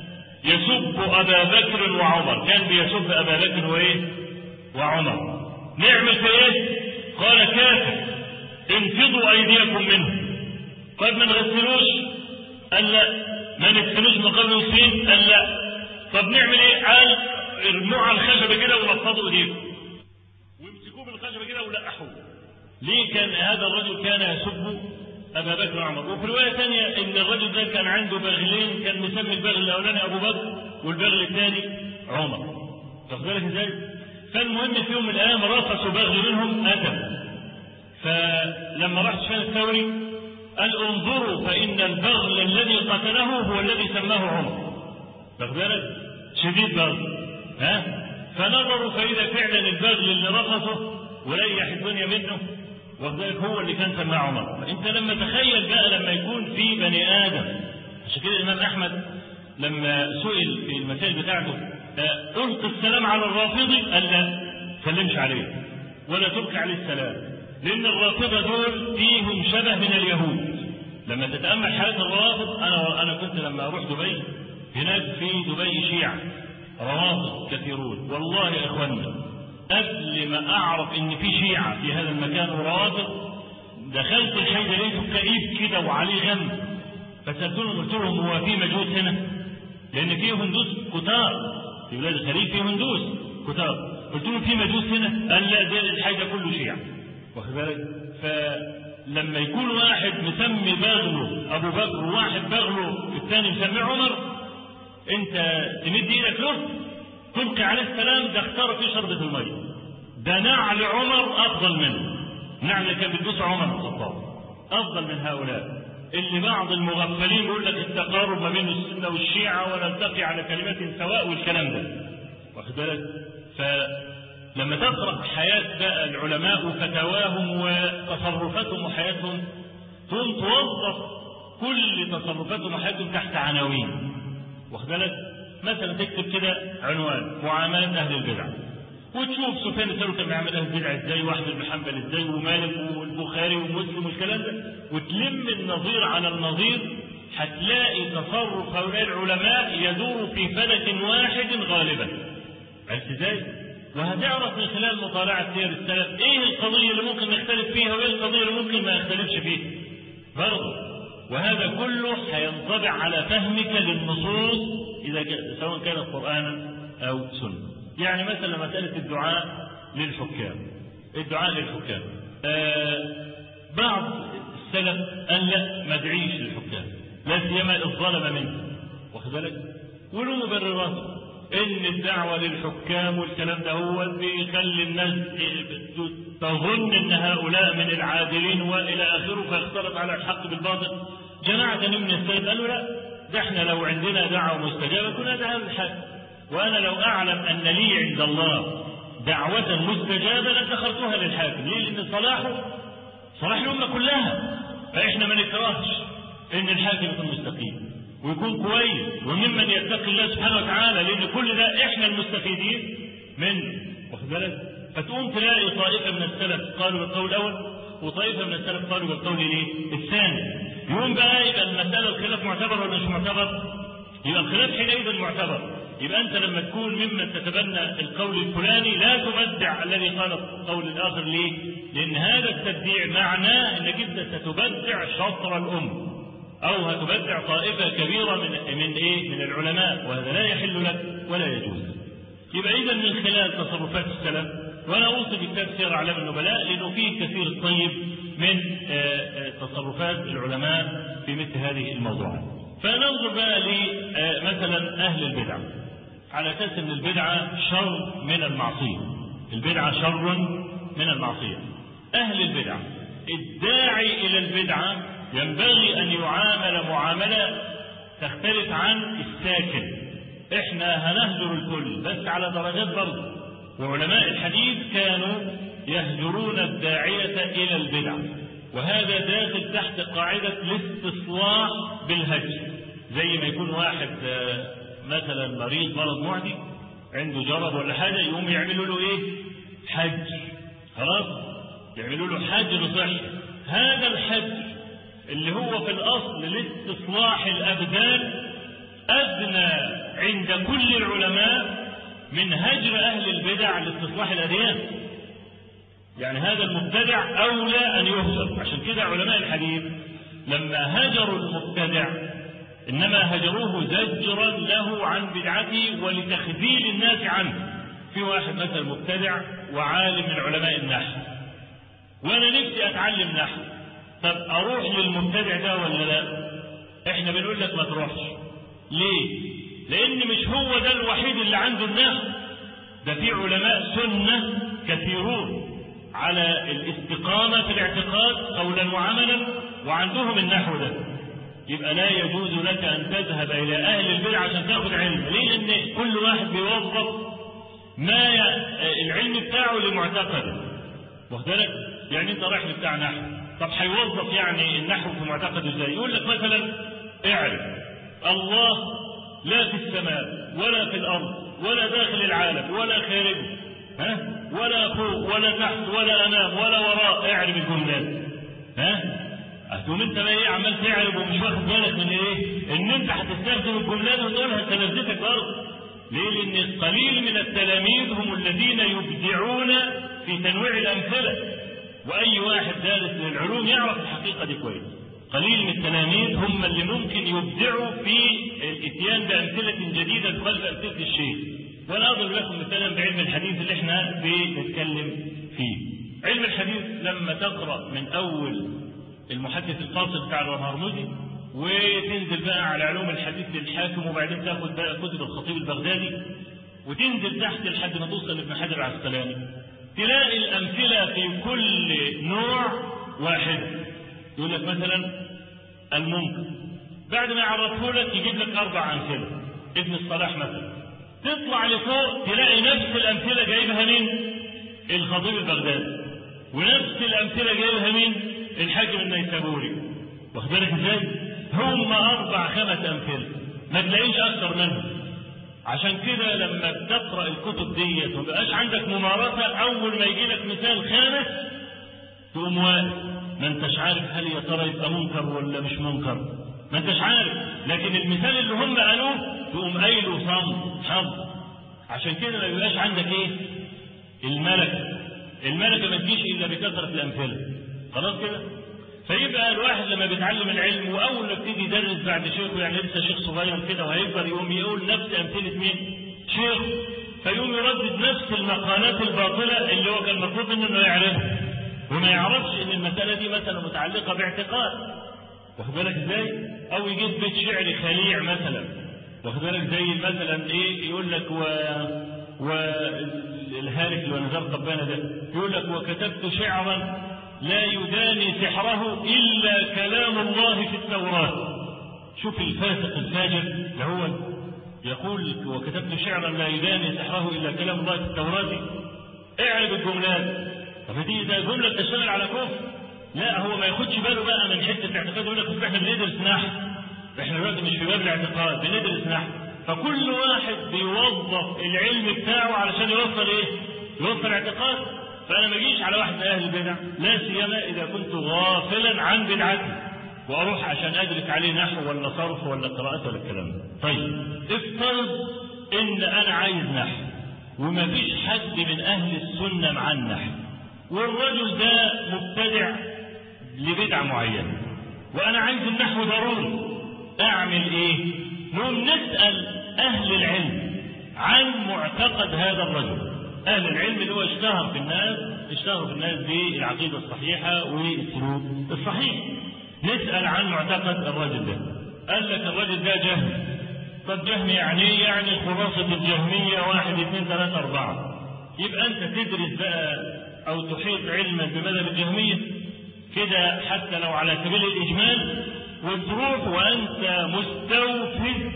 يسب أبا بكر وعمر، كان بيسب أبا بكر وإيه؟ وعمر، نعمل في إيه؟ قال كافر، انفضوا أيديكم منه. قال ما نغسلوش؟ قال لا. ما ندفنوش من قبل المسلمين؟ قال لا. طب نعمل إيه؟ قال ارموه على الخشبة كده ونفضوا إيديكم، ويمسكوه بالخشبة كده ولقحوه. ليه؟ كان هذا الرجل كان يسب أبا بكر وعمر. وفي رواية ثانية إن الرجل ده كان عنده بغلين، كان مسمي البغل الأولاني أبو بكر والبغل الثاني عمر، واخد بالك إزاي؟ فالمهم في يوم من الأيام رفسوا بغل منهم أدم، فلما راح سفيان الثوري قال انظروا فإن البغل الذي قتله هو الذي سماه عمر، واخد بالك؟ شديد بغل، فنظروا فإذا فعلا البغل اللي رفسه وريح الدنيا منه وذلك هو اللي كان سماه عمر. فانت لما تخيل بقى لما يكون في بني ادم، عشان كده الامام احمد لما سئل في المسائل بتاعته القي السلام على الرافضي قال لا سلمش عليه ولا تلقي عليه السلام، لان الرافضه دول فيهم شبه من اليهود. لما تتامل حياه الروافض، انا كنت لما اروح دبي، هناك في دبي شيعه روافض كثيرون، والله يا اخوانا قبل ما اعرف ان في شيعة في هذا المكان وروافض، دخلت الحي لقيته كئيب كده وعليه غم، فسألتهم قلت لهم هو في مجوس هنا؟ لان في هندوس كتار في بلاد الخليج، في هندوس كتار، قلت لهم في مجوس هنا؟ قال لا، ده الحي ده كله شيعة، واخد بالك؟ فلما يكون واحد مسمي بغله ابو بكر وواحد بغله الثاني مسميه عمر، انت تمد ايدك له تلقي عليه السلام؟ ده اختار في شربة المية، ده نعل عمر أفضل منه، نعل اللي كان بيدوس عمر بن الخطاب أفضل من هؤلاء اللي بعض المغفلين يقول لك التقارب ما بين السنة والشيعة ونلتقي على كلمات سواء والكلام ده، واخد بالك؟ لما تقرأ حياة بقى العلماء وفتاواهم وتصرفاتهم وحياتهم ثم توظف كل تصرفاتهم وحياتهم تحت عناوين. واخد بالك؟ مثلا تكتب كده عنوان معاملة أهل البدع، وتشوف سفيان الثوري كان بيعمل أهل البدع ازاي، واحمد بن حنبل ازاي، ومالك والبخاري ومسلم والكلام ده، وتلم النظير على النظير، هتلاقي تصرف هؤلاء العلماء يدور في فلك واحد غالبا. عرفت ازاي؟ وهتعرف من خلال مطالعة سير السلف ايه القضية اللي ممكن نختلف فيها وايه القضية اللي ممكن ما نختلفش فيها. برضه وهذا كله هينطبع على فهمك للنصوص إذا سواء كانت قرآنا أو سنة. يعني مثلا مسألة الدعاء للحكام. الدعاء للحكام بعض السلف قال لا ما ادعيش للحكام لا سيما الظلم منه. واخد بالك؟ وله مبررات ان الدعوه للحكام والكلام ده هو بيخلي الناس تظن ان هؤلاء من العادلين والى اخره، فيختلط على الحق بالباطل. جماعه من السلف قالوا لا، ده احنا لو عندنا دعوه مستجابه كنا دعوه للحاكم، وانا لو اعلم ان لي عند الله دعوه مستجابه لادخرتها للحاكم. ليه؟ لان صلاح الامه كلها، فاحنا ما نكرهش ان الحاكم يكون مستقيم ويكون كويس وممن يتقي الله سبحانه وتعالى، لان كل ده احنا المستفيدين منه. واخد بالك؟ فتقوم تلاقي طائفه من السلف قالوا بالقول الاول وطائفه من السلف قالوا بالقول الثاني. يقوم بقى يبقى المساله الخلاف معتبر ولا مش معتبر؟ يبقى الخلاف حينئذ معتبر. يبقى انت لما تكون ممن تتبنى القول الفلاني لا تبدع الذي قال القول الاخر. ليه؟ لان هذا التبديع معناه انك انت ستبدع شطر الامه أو هتبدع طائفة كبيرة من العلماء، وهذا لا يحل لك ولا يجوز. يبقى إذا من خلال تصرفات السلف، وأنا أوصي بكتاب سير أعلام النبلاء لأنه فيه كثير الطيب من تصرفات العلماء في مثل هذه الموضوعات. فننظر بقى لمثلا أهل البدع على أساس أن البدعة شر من المعصية. البدعة شر من المعصية. أهل البدع الداعي إلى البدعة ينبغي أن يعامل معاملة تختلف عن الساكن. احنا هنهجر الكل بس على درجات برضه. وعلماء الحديث كانوا يهجرون الداعية إلى البدع، وهذا داخل تحت قاعدة الاستصلاح بالهجر. زي ما يكون واحد مثلا مريض مرض معدي عنده جرب ولا حاجة، يقوم يعملوا له ايه؟ حج. خلاص؟ يعملوا له حجر صحي. هذا الحج اللي هو في الأصل لاستصلاح الأبدان أدنى عند كل العلماء من هجر أهل البدع لاستصلاح الأديان. يعني هذا المبتدع أولى أن يهجر. عشان كده علماء الحديث لما هجروا المبتدع إنما هجروه زجرا له عن بدعته ولتخذيل الناس عنه. في واحد مثلا مبتدع وعالم من علماء النحو، وأنا نفسي أتعلم نحو، طب أروح للمبتدع ده ولا لا؟ إحنا بنقول لك ما تروحش. ليه؟ لأن مش هو ده الوحيد اللي عنده النحو، ده في علماء سنة كثيرون على الاستقامة في الاعتقاد قولا وعملا وعندهم النحو ده. يبقى لا يجوز لك أن تذهب إلى أهل البدع عشان تأخذ علم. ليه؟ لأن كل واحد بيوظف ما العلم بتاعه لمعتقده. واخد بالك؟ يعني أنت رايح بتاع نحو، طب هيوظف يعني النحو في معتقده ازاي؟ يقول لك مثلا اعرف الله لا في السماء ولا في الارض ولا داخل العالم ولا خارجه، ولا فوق ولا تحت ولا امام ولا وراء. اعرف الجملات. هتقوم انت بقى ايه عمال تعرف ومش واخد بالك من ايه؟ ان انت هتستخدم الجملات وتقولها تلذتك برضه. ليه؟ لان قليل من التلاميذ هم الذين يبدعون في تنويع الامثله. واي واحد دارس للعلوم يعرف الحقيقه دي كويس. قليل من التلاميذ هم اللي ممكن يبدعوا في الاتيان بامثله جديده تخالف امثله الشيخ. وانا اضرب لكم مثلا بعلم الحديث اللي احنا بنتكلم فيه. علم الحديث لما تقرا من اول المحدث القاصد بتاع الرمهرمزي وتنزل بقى على علوم الحديث للحاكم، وبعدين تاخد بقى كتب الخطيب البغدادي وتنزل تحت لحد ما توصل لابن حجر العسقلاني، تلاقي الأمثلة في كل نوع واحد. يقول لك مثلا المنكر، بعد ما يعرفه لك يجيب لك 4 أمثلة. ابن الصلاح مثلا، تطلع لفوق تلاقي نفس الأمثلة جايبها من الخطيب البغدادي، ونفس الأمثلة جايبها مين؟ الحاكم النيسابوري. واخد بالك ازاي؟ هم 4-5 أمثلة، ما تلاقيش أكثر منهم. عشان كده لما بتقرأ الكتب ديت وما بقاش عندك ممارسة، أول ما يجي لك مثال خامس تقوم واقف، ما انتش عارف هل يا ترى يبقى منكر ولا مش منكر، ما انتش عارف. لكن المثال اللي هم قالوه تقوم قايله صم حظ. عشان كده ما بيبقاش عندك ايه؟ الملكة ما تجيش الا بكثرة الامثلة. خلاص كده؟ فيبقى الواحد لما بيتعلم العلم واول ما يبتدي يدرس بعد شيخه، يعني لسه شيخ صغير كده وهيكبر، يقوم يقول نفس امثلة مين؟ شيخ، فيقوم يردد نفس المقالات الباطلة اللي هو كان المفروض منه انه يعرفها، وما يعرفش ان المسألة دي مثلا متعلقة باعتقاد. واخد بالك ازاي؟ او يجيب بيت شعر خليع مثلا، واخد بالك زي مثلا ايه، يقول لك والهالك اللي ونزار قبانه ده يقول لك وكتبت شعرا لا يداني سحره الا كلام الله في التوراة. شوف الفاسق الفاجر اللي هو يقول وكتبت شعرا لا يداني سحره الا كلام الله في التوراة. اعرف الجملات. طب دي ده جمله بتشتغل على كفر؟ لا، هو ما ياخدش باله بقى من حته الاعتقاد، يقول لك احنا بندرس نحو، احنا دلوقتي مش في باب الاعتقاد، بندرس نحو. فكل واحد بيوظف العلم بتاعه علشان يوصل ايه؟ يوصل اعتقاد. فانا ما اجيش على واحد من اهل البدع، لا سيما اذا كنت غافلا عن بدعته، واروح عشان ادرك عليه نحو ولا صرف ولا قراءات ولا الكلام ده. طيب افترض ان انا عايز نحو وما فيش حد من اهل السنه مع النحو، والرجل ده مبتدع لبدعه معينه، وانا عايز النحو ضروري، اعمل ايه؟ نقوم نسال اهل العلم عن معتقد هذا الرجل. اهل العلم اللي هو اشتهر في الناس بالعقيده الصحيحه والسلوك الصحيح. نسال عن معتقد الرجل ده. قال لك الرجل ده جهمي. طب جهمي يعني خلاصه الجهميه 1 2 3 4. يبقى انت تدرس بقى او تحيط علما بمذهب الجهميه كده حتى لو على سبيل الاجمال، وتروح وانت مستوفز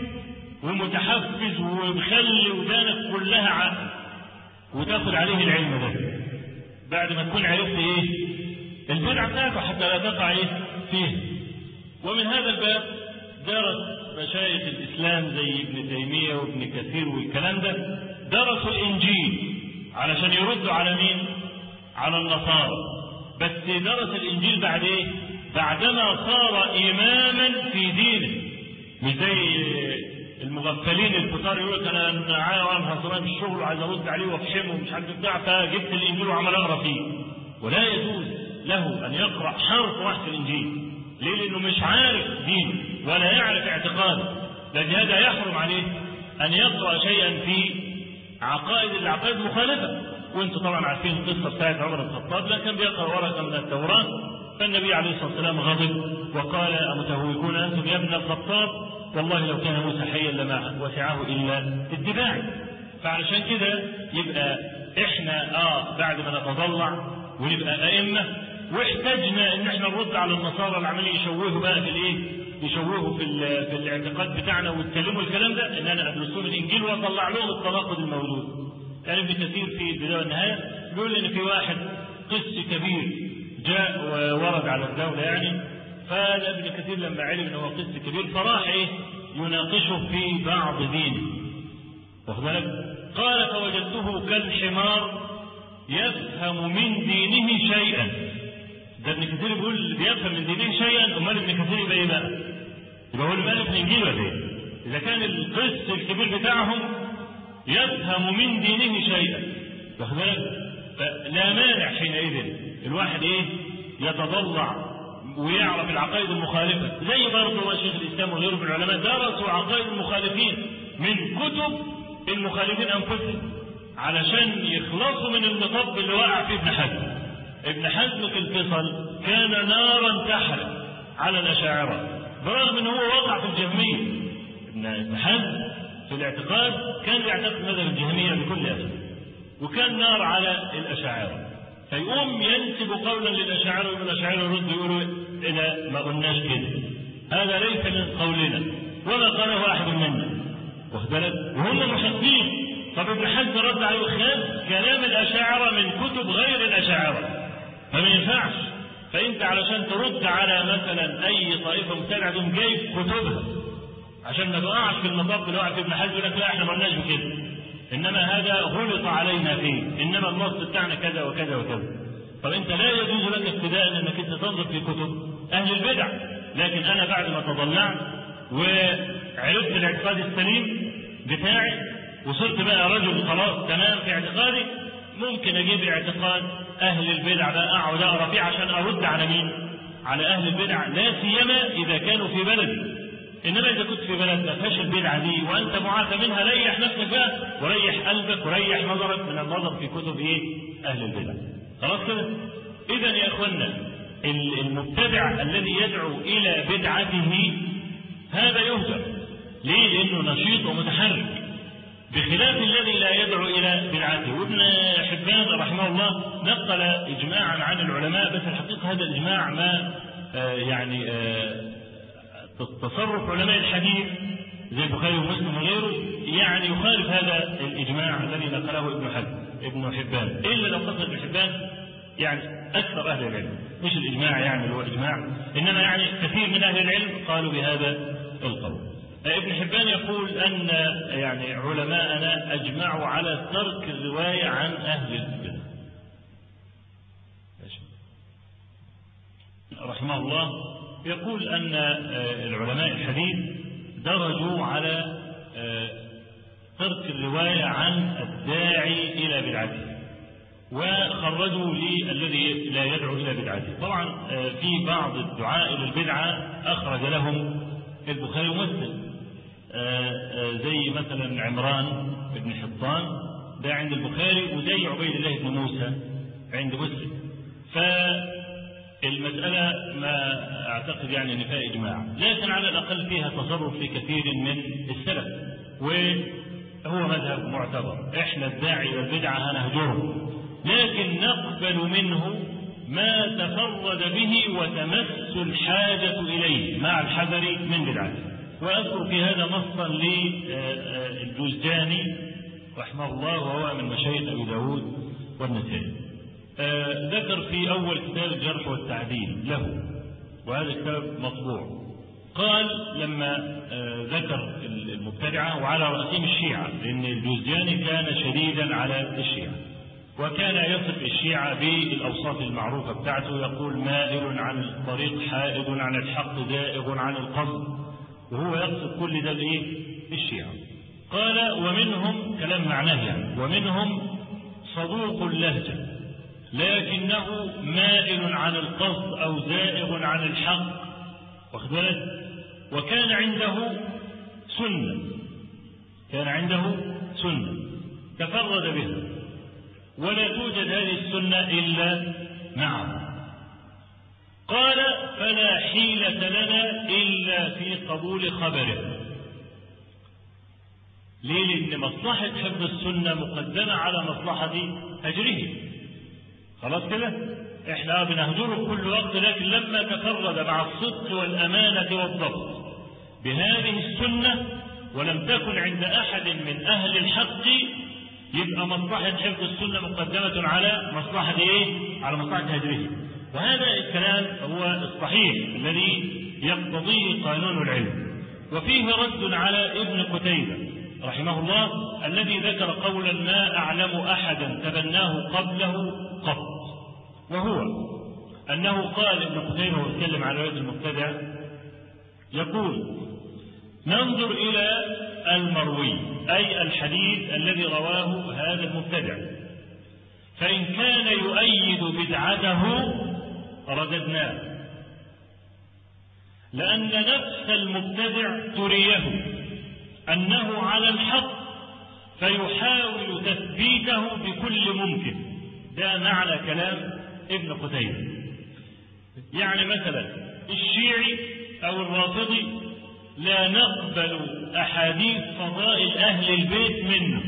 ومتحفز ومخلي ودانك كلها عقل وتاخد عليه العلم ده بعد ما تكون عرفت ايه البدعه بتاعته حتى لا تقع ايه فيه. ومن هذا الباب درس مشايخ الاسلام زي ابن تيميه وابن كثير والكلام ده، درسوا الانجيل علشان يردوا على مين؟ على النصارى. بس درس الانجيل بعد ايه؟ بعدما صار اماما في دينه، مش زي المغفلين الكتار يقول لك انا عاوز في الشغل وعايز ارد عليه وافهمه ومش عارف بتاع، فجبت الانجيل وعمل اقرا فيه. ولا يجوز له ان يقرا حرف واحد في الانجيل. ليه؟ لانه مش عارف دينه ولا يعرف اعتقاده، لان هذا يحرم عليه ان يقرا شيئا في العقائد مخالفه. وانتم طبعا عارفين القصه بتاعت عمر بن الخطاب، لما كان بيقرا ورقه من التوراه فالنبي عليه الصلاه والسلام غضب وقال امتهوكون انتم يا ابن الخطاب؟ والله لو كان موسى حيا لما وسعه الا اتباعي. فعلشان كده يبقى احنا بعد ما نتضلع ونبقى ائمه واحتاجنا ان احنا نرد على النصارى اللي عمالين يشوهوا بقى في الايه؟ يشوهوا في الاعتقاد بتاعنا ويتكلموا الكلام ده، ان انا ادرس لهم الانجيل واطلع لهم التناقض الموجود. يعني ابن كثير في البدايه والنهايه بيقول ان في واحد قس كبير جاء وورد على الدوله يعني، فابن كثير لما علم انه هو قس كبير فراح يناقشه في بعض دينه. واخد بالك؟ قال فوجدته كالحمار يفهم من دينه شيئا. ده ابن كثير بيقول بيفهم من دينه شيئا، امال ابن كثير يبقى ايه بقى؟ يبقى هو اللي مالف الانجيل ولا ايه؟ اذا كان القس الكبير بتاعهم يفهم من دينه شيئا، واخد بالك؟ فلا مانع حينئذ الواحد يتضلع ويعرف العقائد المخالفه، زي برضه شيخ الاسلام وغيره من العلماء درسوا عقائد المخالفين من كتب المخالفين انفسهم علشان يخلصوا من النطاق اللي وقع فيه ابن حزم. ابن حزم في الفصل كان نارا تحرق على الاشاعره برغم ان هو وقع في الجهميه. ابن حزم في الاعتقاد كان يعتقد مذهب الجهميه بكل اسف، وكان نار على الاشاعره. فيقوم ينسب قولا للاشاعره والاشاعره يرد يقولوا إذا ما قلناش كده، هذا ليس من قولنا ولا قاله احد منا، واخد بالك؟ وهم محقين طب ابن حزم رد عليه خد كلام الأشاعرة من كتب غير الأشاعرة، فما ينفعش. فأنت علشان ترد على مثلا أي طائفة مبتدعة تقوم جايب كتبها عشان ما تقعش في المطاف اللي وقع في ابن حزم، يقول لك لا احنا ما قلناش بكده، إنما هذا غلط علينا فيه، إنما النص بتاعنا كذا وكذا وكذا. طب أنت لا يجوز لك ابتداء إنك أنت تنظر في كتب أهل البدع، لكن أنا بعد ما تضلعت وعرفت الاعتقاد السليم بتاعي وصرت بقى رجل خلاص تمام في اعتقادي، ممكن أجيب اعتقاد أهل البدع بقى أقعد أقرأ فيه عشان أرد على مين؟ على أهل البدع، لا سيما إذا كانوا في بلدي. إنما إذا كنت في بلد ما فيهاش البدعة دي وأنت معافى منها، ريح نفسك بقى وريح قلبك وريح نظرك من النظر في كتب إيه؟ أهل البدع. خلاص كده؟ إذا يا إخوانا المبتدع الذي يدعو إلى بدعته هذا يهجر. ليه؟ لأنه نشيط ومتحرك، بخلاف الذي لا يدعو إلى بدعته. وابن حبان رحمه الله نقل إجماعا عن العلماء، بس الحقيقة هذا الإجماع ما تصرف علماء الحديث زي البخاري ومسلم وغيره يعني يخالف هذا الإجماع الذي نقله ابن حبان، إلا لو قصد ابن حبان يعني أكثر أهل العلم، مش الإجماع يعني اللي هو إجماع، إنما يعني كثير من أهل العلم قالوا بهذا القول. ابن حبان يقول أن يعني علماءنا أجمعوا على ترك الرواية عن أهل البدع. رحمه الله يقول أن العلماء الحديث درجوا على ترك الرواية عن الداعي إلى بدعته، وخرجوا للذي لا يدعو إلى بدعته. طبعا في بعض الدعاء إلى البدعة أخرج لهم البخاري ومسلم، زي مثلا عمران بن حطان ده عند البخاري، وزي عبيد الله بن موسى عند مسلم. فالمسألة ما أعتقد يعني أن فيها إجماع، لكن على الأقل فيها تصرف في كثير من السلف، وهو مذهب معتبر. إحنا الداعي إلى البدعة هنهجره، لكن نقبل منه ما تفرد به وتمس الحاجة إليه مع الحذر من بدعته. وأذكر في هذا نصا للجوزجاني رحمه الله، وهو من مشايخ أبي داود والنسائي. ذكر في أول كتاب الجرح والتعديل له، وهذا الكتاب مطبوع، قال لما ذكر المبتدعة وعلى رأسهم الشيعة، لأن الجوزجاني كان شديدا على الشيعة، وكان يصف الشيعة بالأوصاف المعروفة بتاعته، يقول مائل عن الطريق، حائد عن الحق، زائغ عن القصد، وهو يقصد كل ده بايه؟ الشيعة. قال ومنهم كلام معناه يعني، ومنهم صدوق اللهجة لكنه مائل عن القصد أو زائغ عن الحق، واخد بالك؟ وكان عنده سنة، كان عنده سنة تفرد بها، ولا توجد هذه السنة إلا معه. قال فلا حيلة لنا إلا في قبول خبره. ليه؟ لأن مصلحة حفظ السنة مقدمة على مصلحة هجره. خلاص كده؟ احنا بنهجره كل وقت، لكن لما تفرد مع الصدق والأمانة والضبط بهذه السنة ولم تكن عند أحد من أهل الحق، يبقى مصلحة حفظ السنة مقدمة على مصلحة ايه؟ على مصلحة هجره. وهذا الكلام هو الصحيح الذي يقتضيه قانون العلم. وفيه رد على ابن قتيبة رحمه الله الذي ذكر قولا ما أعلم أحدا تبناه قبله قط، وهو أنه قال ابن قتيبة ويتكلم على رواية المبتدع، يقول ننظر إلى المروي أي الحديث الذي رواه هذا المبتدع، فإن كان يؤيد بدعته رددناه، لأن نفس المبتدع تريه أنه على الحق فيحاول تثبيته بكل ممكن. ده معنى كلام ابن قتيبة. يعني مثلا الشيعي أو الرافضي لا نقبل أحاديث فضائل أهل البيت منه،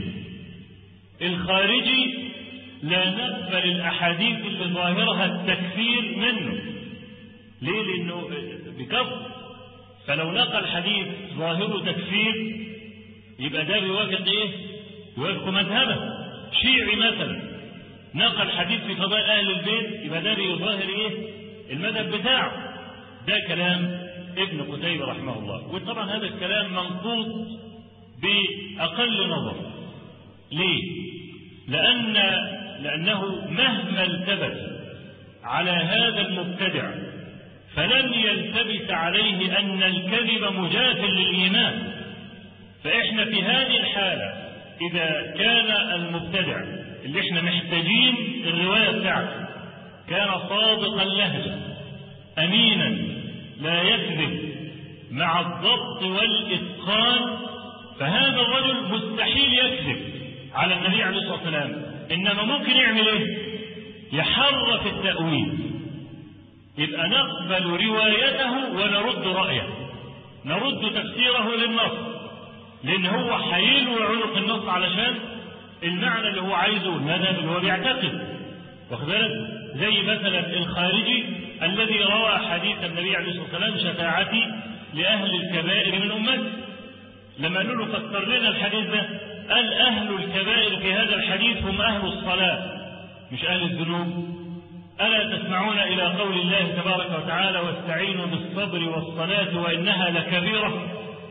الخارجي لا نقبل الأحاديث اللي ظاهرها التكفير منه. ليه؟ لأنه بكفر، فلو نقل حديث ظاهره تكفير يبقى ده بيوافق إيه؟ يوافق مذهبه. شيعي مثلا نقل حديث في فضائل أهل البيت، يبقى ده بيظاهر المذهب بتاعه. ده كلام ابن قتيبة رحمه الله. وطبعا هذا الكلام منقوط بأقل نظر. ليه؟ لأنه مهما التبس على هذا المبتدع فلن يلتبس عليه أن الكذب مجاز للإيمان. فإحنا في هذه الحالة إذا كان المبتدع اللي إحنا محتاجين الرواية بتاعته كان صادق اللهجة أمينا لا يكذب مع الضبط والإتقان، فهذا الرجل مستحيل يكذب على النبي عليه الصلاة والسلام. إنما ممكن يعمل إيه؟ يحرف التأويل. يبقى نقبل روايته ونرد رأيه، نرد تفسيره للنص، لأن هو هيلوي عنق النص علشان المعنى اللي هو عايزه، المذهب اللي هو بيعتقد. واخد بالك؟ زي مثلا الخارجي الذي روى حديث النبي عليه الصلاة والسلام شفاعتي لأهل الكبائر من أمتي. لما قالوا له فسر لنا الحديث ده، قال أهل الكبائر في هذا الحديث هم أهل الصلاة مش أهل الذنوب. ألا تسمعون إلى قول الله تبارك وتعالى واستعينوا بالصبر والصلاة وإنها لكبيرة.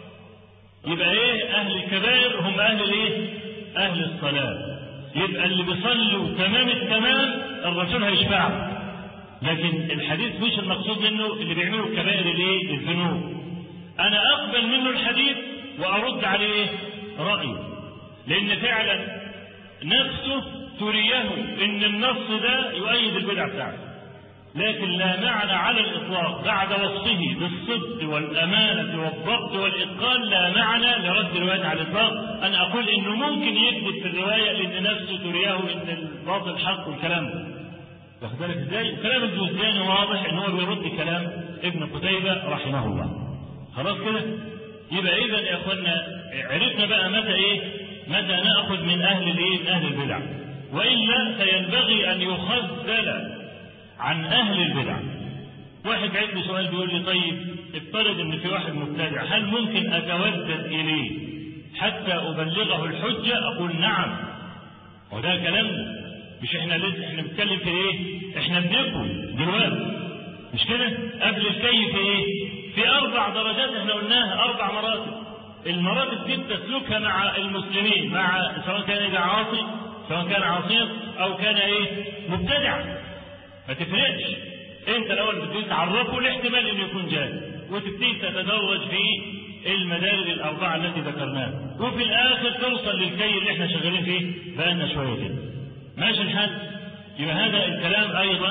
يبقى إيه؟ أهل الكبائر هم أهل الإيه؟ أهل الصلاة. يبقى اللي بيصلوا تمام التمام الرسول هيشفعه، لكن الحديث مش المقصود منه اللي بيعملوا الكبائر الإيه؟ الذنوب. أنا أقبل منه الحديث وأرد عليه رأيه، لأن فعلا نفسه تريه ان النص ده يؤيد البدع بتاعته، لكن لا معنى على الاطلاق بعد وصفه بالصدق والامانه والضبط والاتقان لا معنى لرد الروايه على الاطلاق ان اقول انه ممكن يكذب في الروايه لان نفسه تريه ان الباطل حق والكلام ده. واخد بالك ازاي؟ كلام الجوزجاني واضح ان هو بيرد كلام ابن قتيبة رحمه الله. خلاص كده؟ يبقى اذا يا اخوانا عرفنا بقى متى ناخذ من اهل من اهل البدع، وإلا فينبغي أن يخذل عن أهل البدع. واحد جاي لي سؤال بيقول لي طيب افترض ان في واحد مبتدع، هل ممكن أتودد إليه حتى أبلغه الحجة؟ أقول نعم. وده كلامنا، مش احنا لسه احنا بنتكلم في ايه؟ احنا بنقول دلوقتي مش كده؟ قبل الكي في ايه؟ في 4 درجات احنا قلناها، 4 مراتب. المراتب دي بتسلكها مع المسلمين، مع سواء كان إذا عاصي سواء كان عاصيا او كان مبتدع، ما تفرقش. انت الاول بتبتدي تعرفه الاحتمال انه يكون جاهل، وتبتدي تتدرج في المدارج ال4 التي ذكرناها، وفي الاخر توصل للكي اللي احنا شغالين فيه بقالنا شويه كده. ماشي الحال؟ يبقى هذا الكلام ايضا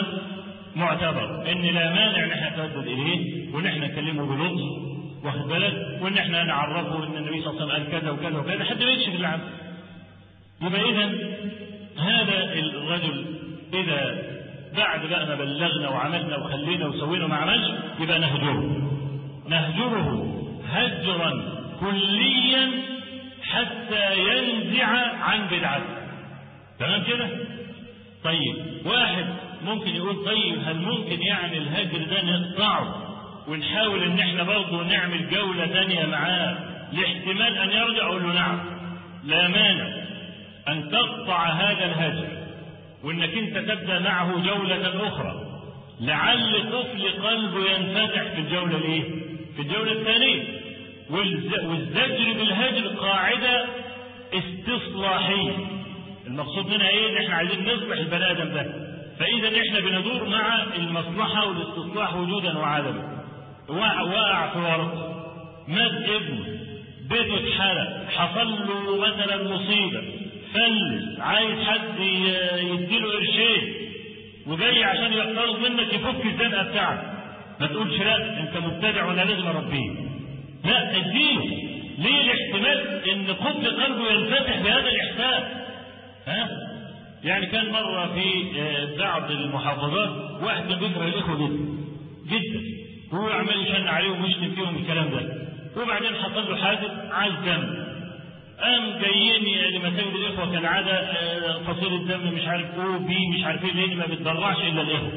معتبر، ان لا مانع ان احنا نتردد اليه وان احنا نكلمه بلطف، واخد بالك، وان احنا نعرفه ان النبي صلى الله عليه وسلم قال كذا وكذا وكذا حتى ما يكشف العمل. يبقى إذا هذا الرجل إذا بعد بقى ما بلغنا وعملنا وخلينا وسوينا وما عملش، يبقى نهجره هجرا كليا حتى ينزع عن بدعته. تمام كده؟ طيب واحد ممكن يقول طيب هل ممكن يعني الهجر ده نقطعه ونحاول ان احنا برضه نعمل جولة ثانية معاه لاحتمال ان يرجع؟ اقول له نعم، لا مانع أن تقطع هذا الهجر، وأنك أنت تبدأ معه جولة أخرى لعل طفل قلبه ينفتح في الجولة في الجولة الثانية. والزجر بالهجر قاعدة استصلاحية، المقصود منها إن إحنا عايزين نصلح البني آدم ده، فإذا إحنا بندور مع المصلحة والاستصلاح وجودا وعدما. وقع في ورطة، مات ابنه، بيته اتحرق، حصل له مثلا مصيبة، فلس، عايز حد يديله قرشين وجاي عشان يقترض منك يفك الزنقه بتاعك، ما تقولش لا انت مبتدع وانا لازم اربيه. لا، اديله. ليه؟ الاحتمال ان قبل قلبه ينفتح بهذا الاحساس. يعني كان مره في بعض المحافظات واحد كان بيكره الاخوه جدا هو عمال يشن عليهم ويشتم فيهم الكلام ده، وبعدين حصل له حادث عايز دم، قام جايين لمساجد الاخوه كالعاده فصيل الدم مش عارف او بي مش عارف ايه، لان ما بتضرعش الا الاخوه.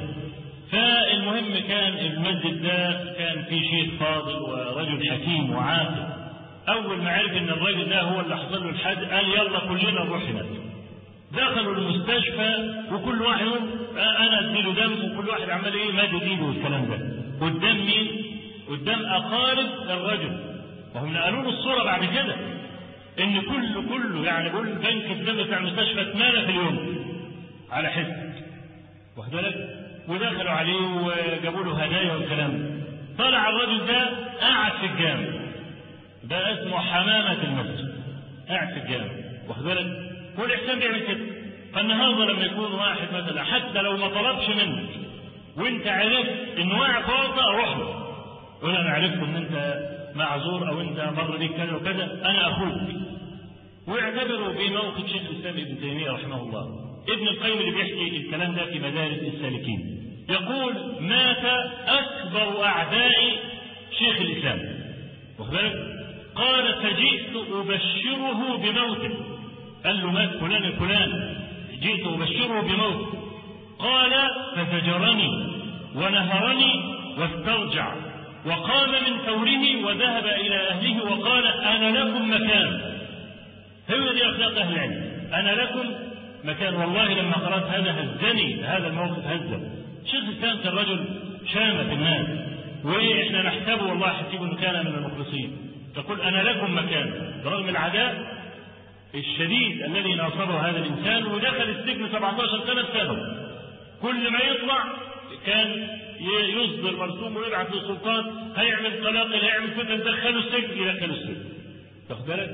فالمهم كان المسجد ده كان فيه شيخ فاضل ورجل حكيم وعاقل، أول ما عرف إن الراجل ده هو اللي حصل له الحادث قال يلا كلنا نروح هناك. دخلوا المستشفى وكل واحد أنا أديله دم، وكل واحد عمال إيه مادد إيده والكلام ده. قدام مين؟ قدام أقارب الرجل. وهم نقلوا له الصورة بعد كده إن كله يعني بيقول بنك الدم بتاع المستشفى اتملى في اليوم على حسب. واخد بالك؟ ودخلوا عليه وجابوا له هدايا والكلام ده. طلع الرجل ده قاعد في الجامع. ده اسمه حمامة المسجد. قاعد في الجامع. واخد بالك؟ والإحسان بيعمل كده. فالنهارده لما يكون واحد مثلا حتى لو ما طلبش منك وانت عرفت انه واقع في ورطه اروح له. قول انا عرفت ان انت معذور او انت مر بيك كذا وكذا، انا اخوك. واعتبروا بموقف شيخ الاسلام ابن تيميه رحمه الله. ابن القيم اللي بيحكي الكلام ده في مدارس السالكين يقول مات اكبر اعداء شيخ الاسلام. واخد بالك؟ قال فجئت ابشره بموته. قال له مات فلان الفلان، جئت ابشره بموته. قال فزجرني ونهرني واسترجع وقام من ثوره وذهب الى اهله وقال انا لكم مكان. هي دي اخلاق اهل العلم، انا لكم مكان. والله لما قرات هذا هزني، هذا الموقف هزه. شيخ الاسلام كان رجل شامه في الناس، واحنا نحسبه والله حسيبه انه كان من المخلصين. تقول انا لكم مكان برغم العداء الشديد الذي ناصره هذا الانسان، ودخل السجن 17 سنه بسببه. كل ما يطلع كان يصدر مرسوم ويبعث للسلطات، هيعمل قلاقل، هيعمل فتن، دخلوا السجن، يدخلوا السجن. تاخد بالك؟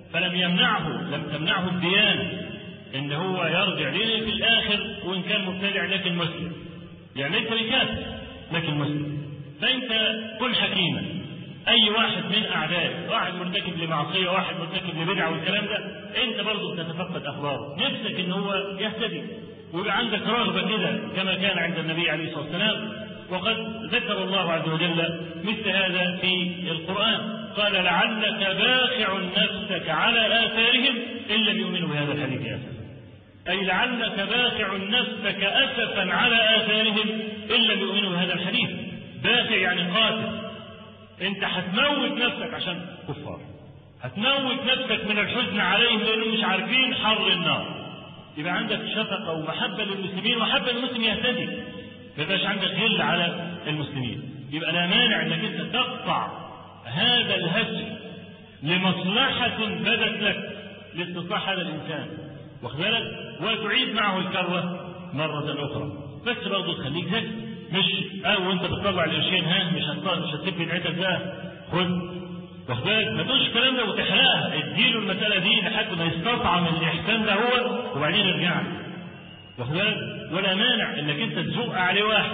لم تمنعه الديانه ان هو يرجع ليه في الاخر وان كان مبتدع لكن مسلم. يعني ليس بكافر لكن مسلم. فانت كن حكيما. اي واحد من اعدائك، واحد مرتكب لمعصيه، واحد مرتكب لبدعه والكلام ده، انت برضه بتتفقد اخباره، نفسك ان هو يهتدي ويبقى عندك رغبه كده كما كان عند النبي عليه الصلاه والسلام. وقد ذكر الله عز وجل مثل هذا في القران، قال لعلك باخع نفسك على اثارهم ان لم يؤمنوا بهذا الحديث اسفا. اي لعلك باخع نفسك اسفا على اثارهم ان لم يؤمنوا بهذا الحديث. باخع يعني قاتل. انت هتموت نفسك عشان كفار، هتموت نفسك من الحزن عليهم لانهم مش عارفين حر النار. يبقى عندك شفقه ومحبه للمسلمين ومحبه للمسلم يهتدي، ما يبقاش عندك غل على المسلمين. يبقى لا مانع انك انت تقطع هذا الهجر لمصلحه بدت لك لاستصلاح هذا الانسان، واخد بالك؟ وتعيد معه الكره مره اخرى. بس برضه تخليك ذكي، مش وانت بتطلع القرشين مش هتسيب بدعتك ده خد، واخد بالك؟ ما تقولش الكلام ده وتحرقها، اديله المساله دي لحد ما يستطعم الاحسان ده هو وبعدين ارجع له، واخد بالك؟ ولا مانع انك انت تزق عليه واحد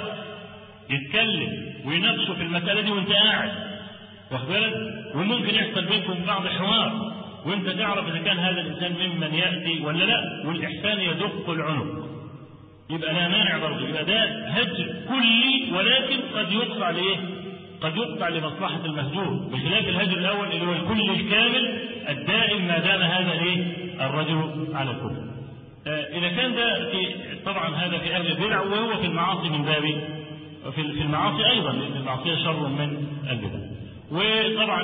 يتكلم ويناقشه في المساله دي وانت قاعد، واخد بالك؟ وممكن يحصل بينكم بعض حوار وانت تعرف اذا كان هذا الانسان ممن ياتي ولا لا، والاحسان يدق العنق. يبقى لا مانع برضه، يبقى ده هجر كلي، ولكن قد يقطع لايه؟ قد يقطع لمصلحه المهجور، بخلاف الهجر الاول اللي هو الكل الكامل الدائم ما دام هذا ايه؟ الرجل على الكفر. اذا كان ده في طبعا هذا في اهل البدع، وهو في المعاصي من باب في المعاصي ايضا، لان المعصيه شر من البدع. وطبعا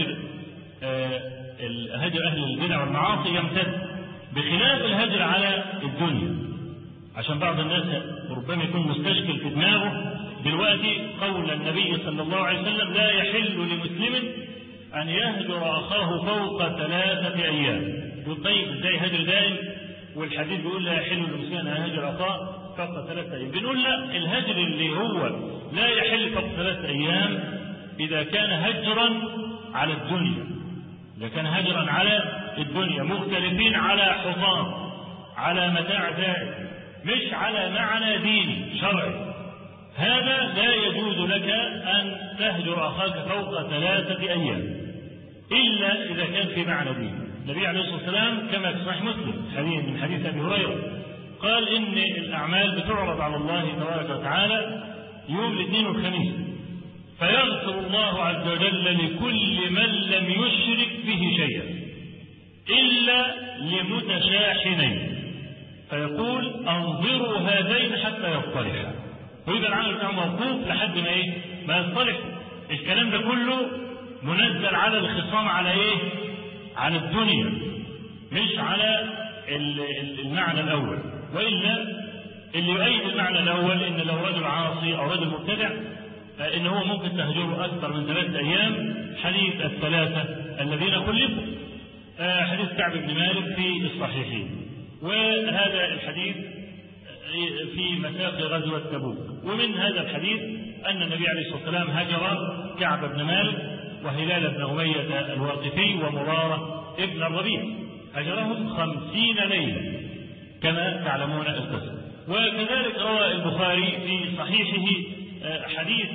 هجر اهل البدع والمعاصي يمتد، بخلاف الهجر على الدنيا. عشان بعض الناس ربما يكون مستشكل في دماغه دلوقتي قول النبي صلى الله عليه وسلم لا يحل لمسلم ان يهجر اخاه فوق 3 ايام. يقول طيب ازاي هجر دائم والحديث بيقول لا يحل لمسلم ان يهجر اخاه فوق 3 ايام؟ بنقول لا، الهجر اللي هو لا يحل فوق 3 ايام اذا كان هجرا على الدنيا، اذا كان هجرا على الدنيا مختلفين على حطام على متاع زائد، مش على معنى ديني شرعي، هذا لا يجوز لك أن تهجر أخاك فوق 3 أيام إلا إذا كان في معنى ديني. النبي عليه الصلاة والسلام كما في صحيح مسلم من حديث أبي هريرة قال إن الأعمال بتعرض على الله تبارك وتعالى يوم الاثنين والخميس، فيغفر الله عز وجل لكل من لم يشرك به شيئا إلا لمتشاحنين، فيقول انظروا هذين حتى يصطلحا، ويبقى العمل بتاعه موقوف لحد ما ما يصطلح. الكلام ده كله منزل على الخصام على ايه؟ على الدنيا، مش على المعنى الاول. والا اللي يؤيد المعنى الاول ان لو رجل عاصي او رجل مبتدع ان هو ممكن تهجره اكثر من 3 ايام، حديث الثلاثه الذين خلفوا، حديث كعب بن مالك في الصحيحين. وهذا الحديث في مساق غزوه تبوك. ومن هذا الحديث ان النبي عليه الصلاه والسلام هجر كعب بن مالك وهلال بن أمية الواقفي ومرارة ابن الربيع، هجرهم 50 ليلة كما تعلمون القصة. وكذلك روى البخاري في صحيحه حديث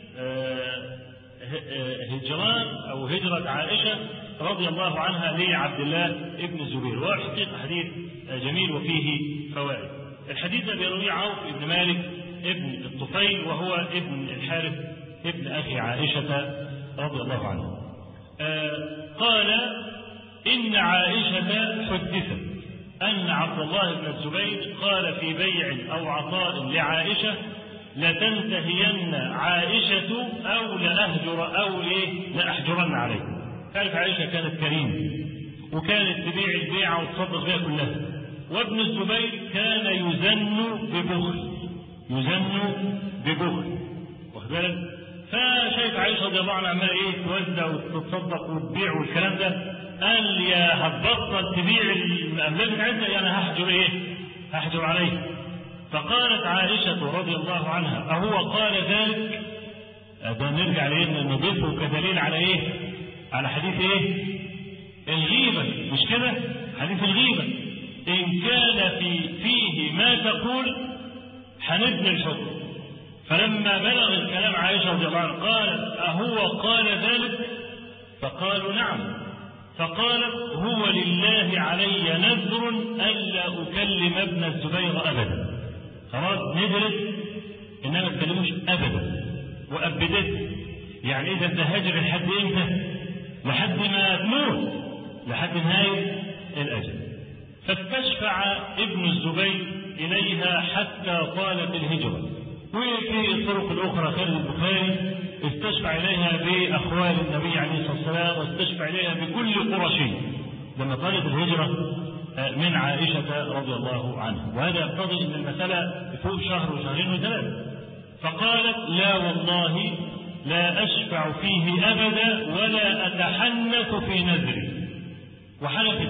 هجران أو هجرة عائشة رضي الله عنها لعبد الله ابن الزبير، وحقيقة حديث جميل وفيه فوائد. الحديث الذي يرويه عوف بن مالك ابن الطفيل وهو ابن الحارث ابن أخي عائشة رضي الله عنه، قال إن عائشة حدثت أن عبد الله بن الزبير قال في بيع أو عطاء لعائشة لتنتهين عائشة أو لأهجر أو لأحجرن عليه. تعرف عائشة كانت كريمة وكانت تبيع البيعة وتصدق بها كلها، وابن الزبير كان يزن ببخل واخد بالك. فشايف عائشة رضي الله عنها عمال توزع وتتصدق وتبيع والكلام ده، قال يا هتبطل تبيع الأملاك بتاعتها يعني هحجر عليه. فقالت عائشة رضي الله عنها أهو قال ذلك؟ ده نرجع نضيفه كدليل على على حديث الغيبة، مش كده؟ حديث الغيبة إن كان فيه ما تقول هنبني الحكم. فلما بلغ الكلام عائشة رضي الله عنها قالت أهو قال ذلك؟ فقالوا نعم. فقالت هو لله علي نذر ألا أكلم ابن الزبير أبدا. خلاص ندرس إنما ما تكلموش أبدا، وأبدت يعني إذا تهاجر لحد إمتى؟ لحد ما تموت، لحد نهاية الأجل. فاستشفع ابن الزبير إليها حتى طالت الهجرة. وفي الطرق الأخرى خارج البخاري استشفع إليها بأخوال النبي عليه الصلاة والسلام، واستشفع إليها بكل قرشي لما طالت الهجرة من عائشة رضي الله عنها. وهذا يقتضي أن المسألة فوق شهر وشهرين وثلاثة. فقالت لا والله لا أشفع فيه أبدا ولا أتحنث في نذري، وحلفت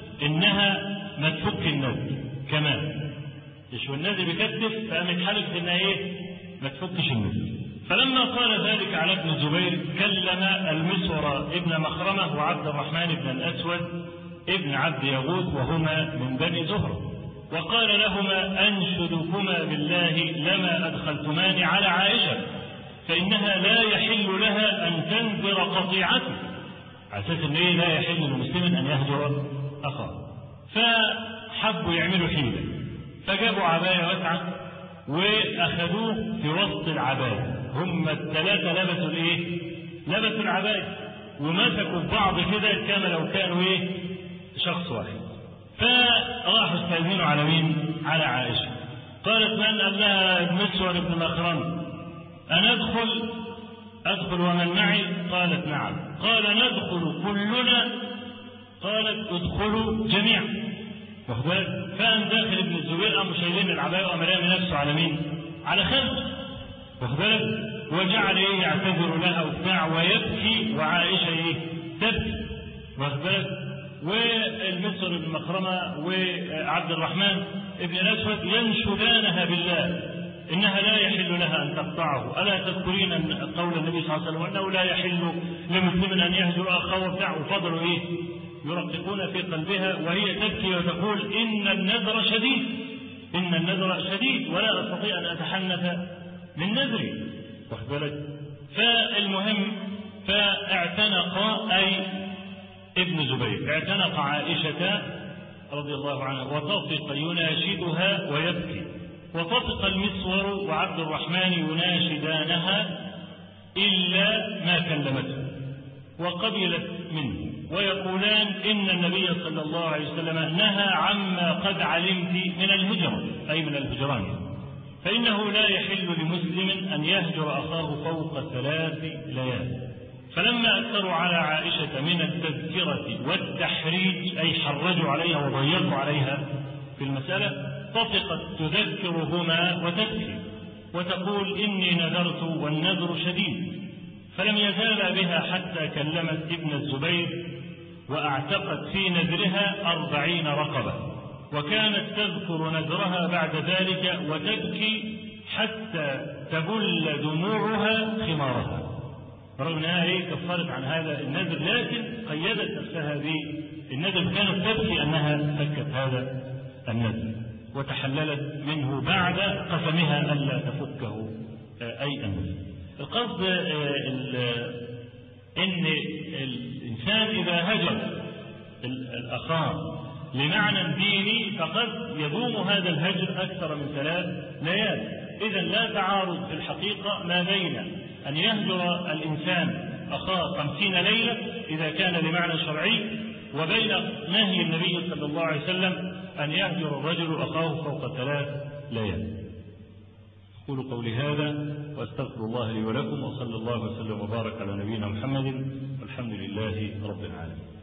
إنها ما تفك النذر كمان، يشوى النذر بكتف، فقامت حلفت إنها ما تفكش النذر. فلما قال ذلك على ابن الزبير كلم المسور ابن مخرمة وعبد الرحمن بن الأسود ابن عبد يغوث وهما من بني زهرة، وقال لهما أنشدكما بالله لما أدخلتمان على عائشة فإنها لا يحل لها أن تنذر قطيعته، على أساس أن لا يحل لمسلم أن يهجر أخاه. فحبوا يعملوا حيلة، فجابوا عباية واسعة وأخذوه في وسط العباية، هم الثلاثة لبسوا العباية ومسكوا بعض كده كما لو كانوا شخص واحد. فراحوا استأذنوا على مين؟ على عائشة. قالت من؟ قال لها المسور بن مخرمة. أنا أدخل ومن معي؟ قالت نعم. قال ندخل كلنا؟ قالت ادخلوا جميعا. فقام داخل ابن الزبير قاموا شايلين العباية وقام رامي نفسه على مين؟ على خلفه. وجعل يعتذر لها وبتاع ويبكي وعائشة تبكي. والمسور بن مخرمة وعبد الرحمن ابن الأسود ينشدانها بالله إنها لا يحل لها أن تقطعه. ألا تذكرين قول النبي صلى الله عليه وسلم أنه لا يحل لمسلم أن يهجر أخاه وبتاع، وفضلوا يرققون في قلبها وهي تبكي وتقول إن النذر شديد ولا أستطيع أن أتحنث من نذري. فالمهم فاعتنق أي ابن زبير اعتنق عائشة رضي الله عنها وطفق يناشدها ويبكي، وطفق المسور وعبد الرحمن يناشدانها إلا ما كلمته وقبلت منه ويقولان إن النبي صلى الله عليه وسلم نهى عما قد علمت من الهجرة أي من الهجران، فإنه لا يحل لمسلم أن يهجر أخاه فوق 3 ليال. فلما أكثروا على عائشة من التذكرة والتحريج، أي حرجوا عليها وضيقوا عليها في المسألة، طفقت تذكرهما وتبكي وتقول إني نذرت والنذر شديد، فلم يزال بها حتى كلمت ابن الزبير وأعتقت في نذرها 40 رقبة، وكانت تذكر نذرها بعد ذلك وتبكي حتى تبل دموعها خمارها، رغم أنها كفرت عن هذا النذر، لكن قيدت نفسها بالنذر، كانت تبكي أنها فكت هذا النذر وتحللت منه بعد قسمها ألا تفكه أي النذر. القصد إن الإنسان إذا هجر الأخاه لمعنى ديني فقد يدوم هذا الهجر أكثر من 3 ليال. إذا لا تعارض في الحقيقة ما بين أن يهجر الإنسان أخاه 50 ليلة إذا كان لمعنى شرعي، وبين نهي النبي صلى الله عليه وسلم أن يهجر الرجل أخاه فوق 3 ليال. أقول قولي هذا وأستغفر الله لي ولكم، وصلى الله وسلم وبارك على نبينا محمد، والحمد لله رب العالمين.